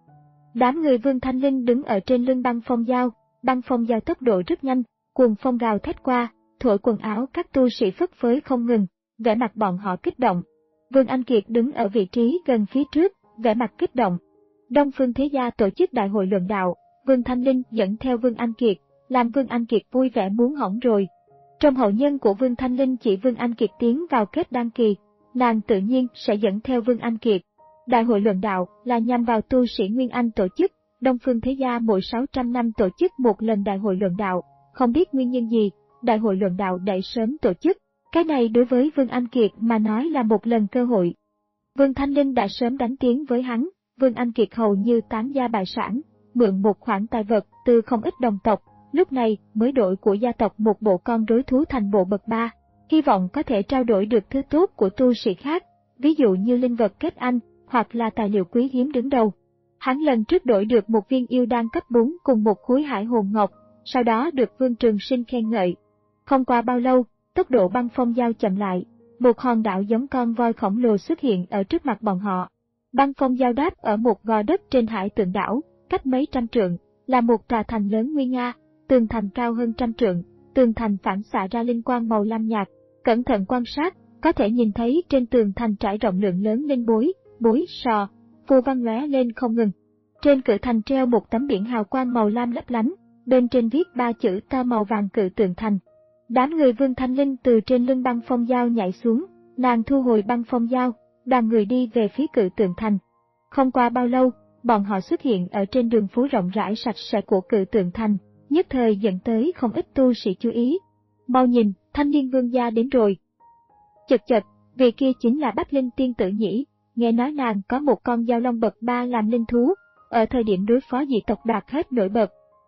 Đám người Vương Thanh Linh đứng ở trên lưng băng phong dao, băng phong dao tốc độ rất nhanh, cuồng phong gào thét qua, thổi quần áo các tu sĩ phất phới không ngừng, vẻ mặt bọn họ kích động. Vương Anh Kiệt đứng ở vị trí gần phía trước, vẻ mặt kích động. Đông Phương Thế Gia tổ chức đại hội luận đạo, Vương Thanh Linh dẫn theo Vương Anh Kiệt, làm Vương Anh Kiệt vui vẻ muốn hỏng rồi. Trong hậu nhân của Vương Thanh Linh chỉ Vương Anh Kiệt tiến vào kết đăng kỳ, nàng tự nhiên sẽ dẫn theo Vương Anh Kiệt. Đại hội luận đạo là nhằm vào tu sĩ Nguyên Anh tổ chức, Đông Phương Thế Gia mỗi sáu trăm năm tổ chức một lần đại hội luận đạo, không biết nguyên nhân gì, đại hội luận đạo đẩy sớm tổ chức, cái này đối với Vương Anh Kiệt mà nói là một lần cơ hội. Vương Thanh Linh đã sớm đánh tiếng với hắn, Vương Anh Kiệt hầu như tán gia bại sản, mượn một khoản tài vật từ không ít đồng tộc, lúc này mới đổi của gia tộc một bộ con rối thú thành bộ bậc ba, hy vọng có thể trao đổi được thứ tốt của tu sĩ khác, ví dụ như linh vật kết anh, hoặc là tài liệu quý hiếm đứng đầu. Hắn lần trước đổi được một viên yêu đan cấp bốn cùng một khối hải hồn ngọc, sau đó được Vương Trường Sinh khen ngợi. Không qua bao lâu, tốc độ băng phong dao chậm lại, một hòn đảo giống con voi khổng lồ xuất hiện ở trước mặt bọn họ. Băng phong dao đáp ở một gò đất trên hải tượng đảo, cách mấy trăm trượng, là một tòa thành lớn nguy nga, tường thành cao hơn trăm trượng, tường thành phản xạ ra linh quang màu lam nhạt, cẩn thận quan sát, có thể nhìn thấy trên tường thành trải rộng lượng lớn linh bối, bối, sò, phù văn lóe lên không ngừng. Trên cửa thành treo một tấm biển hào quang màu lam lấp lánh, bên trên viết ba chữ to màu vàng Cự Tượng Thành. Đám người Vương Thanh Linh từ trên lưng băng phong dao nhảy xuống, nàng thu hồi băng phong dao, đoàn người đi về phía Cự Tượng Thành. Không qua bao lâu, bọn họ xuất hiện ở trên đường phố rộng rãi sạch sẽ của Cự Tượng Thành, nhất thời dẫn tới không ít tu sĩ chú ý. Mau nhìn, Thanh Niên Vương gia đến rồi. Chật chật, vị kia chính là Bách Linh tiên tử nhỉ, nghe nói nàng có một con dao long bậc ba làm linh thú, ở thời điểm đối phó dị tộc đạt hết nổi bật.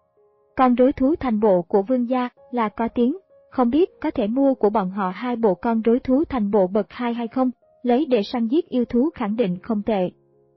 Con rối thú thành bộ của Vương gia là có tiếng, không biết có thể mua của bọn họ hai bộ con rối thú thành bộ bậc hai hay không, lấy để săn giết yêu thú khẳng định không tệ.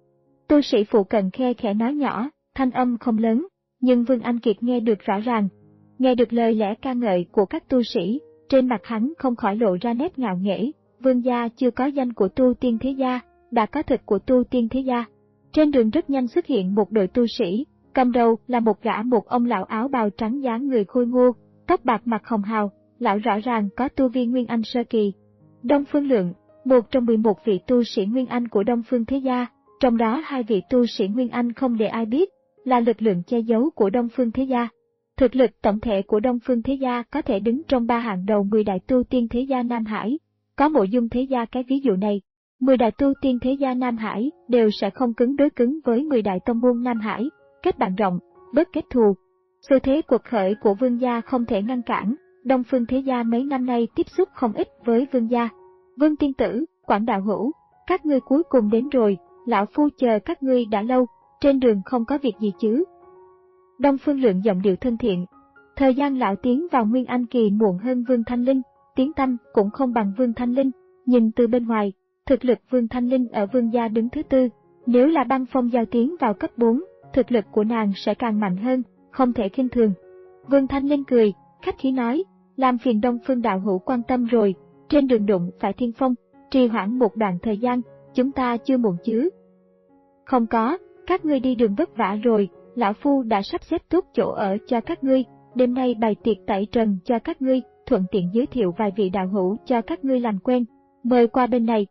Tu sĩ phụ cận khe khẽ nói nhỏ, thanh âm không lớn, nhưng Vương Anh Kiệt nghe được rõ ràng. Nghe được lời lẽ ca ngợi của các tu sĩ, trên mặt hắn không khỏi lộ ra nét ngạo nghễ. Vương gia chưa có danh của tu tiên thế gia, đã có thực của tu tiên thế gia. Trên đường rất nhanh xuất hiện một đội tu sĩ, cầm đầu là một gã một ông lão áo bào trắng dáng người khôi ngô, tóc bạc mặt hồng hào, lão rõ ràng có tu vi Nguyên Anh sơ kỳ. Đông Phương Lượng, một trong mười một vị tu sĩ Nguyên Anh của Đông Phương Thế Gia, trong đó hai vị tu sĩ Nguyên Anh không để ai biết, là lực lượng che giấu của Đông Phương Thế Gia. Thực lực tổng thể của Đông Phương Thế Gia có thể đứng trong ba hạng đầu mười đại tu tiên thế gia Nam Hải. Có Mộ Dung Thế Gia cái ví dụ này, mười đại tu tiên thế gia Nam Hải đều sẽ không cứng đối cứng với mười đại tông môn Nam Hải, kết bạn rộng, bớt kết thù. Xu thế cuộc khởi của Vương gia không thể ngăn cản, Đông Phương Thế Gia mấy năm nay tiếp xúc không ít với Vương gia. Vương tiên tử, Quảng đạo hữu, các ngươi cuối cùng đến rồi, lão phu chờ các ngươi đã lâu, trên đường không có việc gì chứ? Đông Phương Lượng giọng điệu thân thiện. Thời gian lão tiến vào Nguyên Anh kỳ muộn hơn Vương Thanh Linh, tiếng tăm cũng không bằng Vương Thanh Linh, nhìn từ bên ngoài, thực lực Vương Thanh Linh ở Vương gia đứng thứ tư, nếu là băng phong giao tiến vào cấp bốn, thực lực của nàng sẽ càng mạnh hơn, không thể khinh thường. Vương Thanh Linh cười, khách khí nói, làm phiền Đông Phương đạo hữu quan tâm rồi, trên đường đụng phải thiên phong, trì hoãn một đoạn thời gian, chúng ta chưa muộn chứ? Không có, các ngươi đi đường vất vả rồi, lão phu đã sắp xếp tốt chỗ ở cho các ngươi, đêm nay bày tiệc tẩy trần cho các ngươi, thuận tiện giới thiệu vài vị đạo hữu cho các ngươi làm quen, mời qua bên này.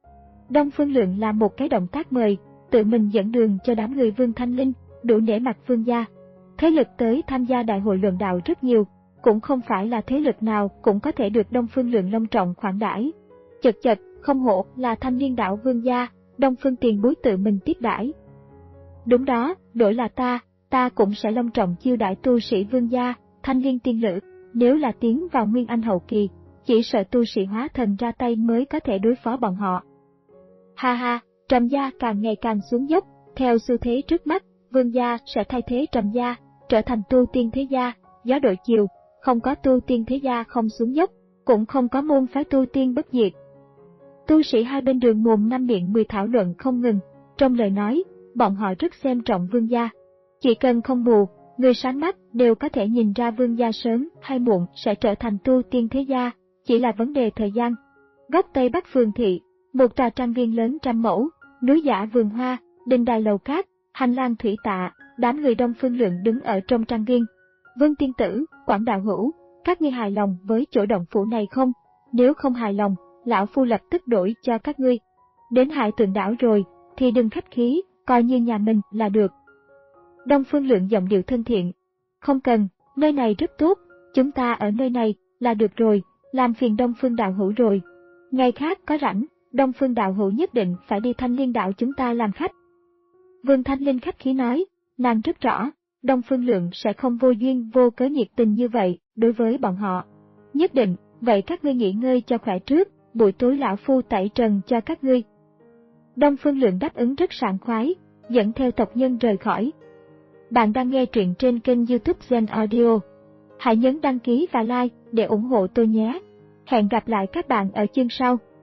Đông Phương Lượng làm một cái động tác mời, tự mình dẫn đường cho đám người Vương Thanh Linh, đủ nể mặt Vương gia. Thế lực tới tham gia đại hội luận đạo rất nhiều, cũng không phải là thế lực nào cũng có thể được Đông Phương Lượng long trọng khoản đãi. Chật chật, không hổ là thanh niên đạo Vương gia, Đông Phương tiền bối tự mình tiếp đãi. Đúng đó, đổi là ta, ta cũng sẽ long trọng chiêu đãi tu sĩ Vương gia, thanh liên tiên lữ, nếu là tiến vào Nguyên Anh hậu kỳ, chỉ sợ tu sĩ hóa thần ra tay mới có thể đối phó bọn họ. Ha ha, Trầm gia càng ngày càng xuống dốc, theo xu thế trước mắt, Vương gia sẽ thay thế Trầm gia, trở thành tu tiên thế gia, gió đổi chiều, không có tu tiên thế gia không xuống dốc, cũng không có môn phái tu tiên bất diệt. Tu sĩ hai bên đường mồm năm miệng mười thảo luận không ngừng, trong lời nói, bọn họ rất xem trọng Vương gia. Chỉ cần không mù, người sáng mắt đều có thể nhìn ra Vương gia sớm hay muộn sẽ trở thành tu tiên thế gia, chỉ là vấn đề thời gian. Góc Tây Bắc phường thị, một tòa trang viên lớn trăm mẫu, núi giả vườn hoa, đình đài lầu cát, hành lang thủy tạ, đám người đông phương lượng đứng ở trong trang viên. Vương tiên tử, Quảng đạo hữu, các ngươi hài lòng với chỗ động phủ này không? Nếu không hài lòng, lão phu lập tức đổi cho các ngươi. Đến Hải Tượng đảo rồi, thì đừng khách khí, coi như nhà mình là được. Đông phương lượng giọng điệu thân thiện. Không cần, nơi này rất tốt, chúng ta ở nơi này là được rồi, làm phiền Đông phương đạo hữu rồi. Ngày khác có rảnh, Đông phương đạo hữu nhất định phải đi Thanh Liên đảo chúng ta làm khách. Vương Thanh Linh khách khí nói, nàng rất rõ, Đông phương lượng sẽ không vô duyên vô cớ nhiệt tình như vậy đối với bọn họ. Nhất định, vậy các ngươi nghỉ ngơi cho khỏe trước, buổi tối lão phu tẩy trần cho các ngươi. Đông phương lượng đáp ứng rất sảng khoái, dẫn theo tộc nhân rời khỏi. Bạn đang nghe truyện trên kênh YouTube Zen Audio. Hãy nhấn đăng ký và like để ủng hộ tôi nhé. Hẹn gặp lại các bạn ở chương sau.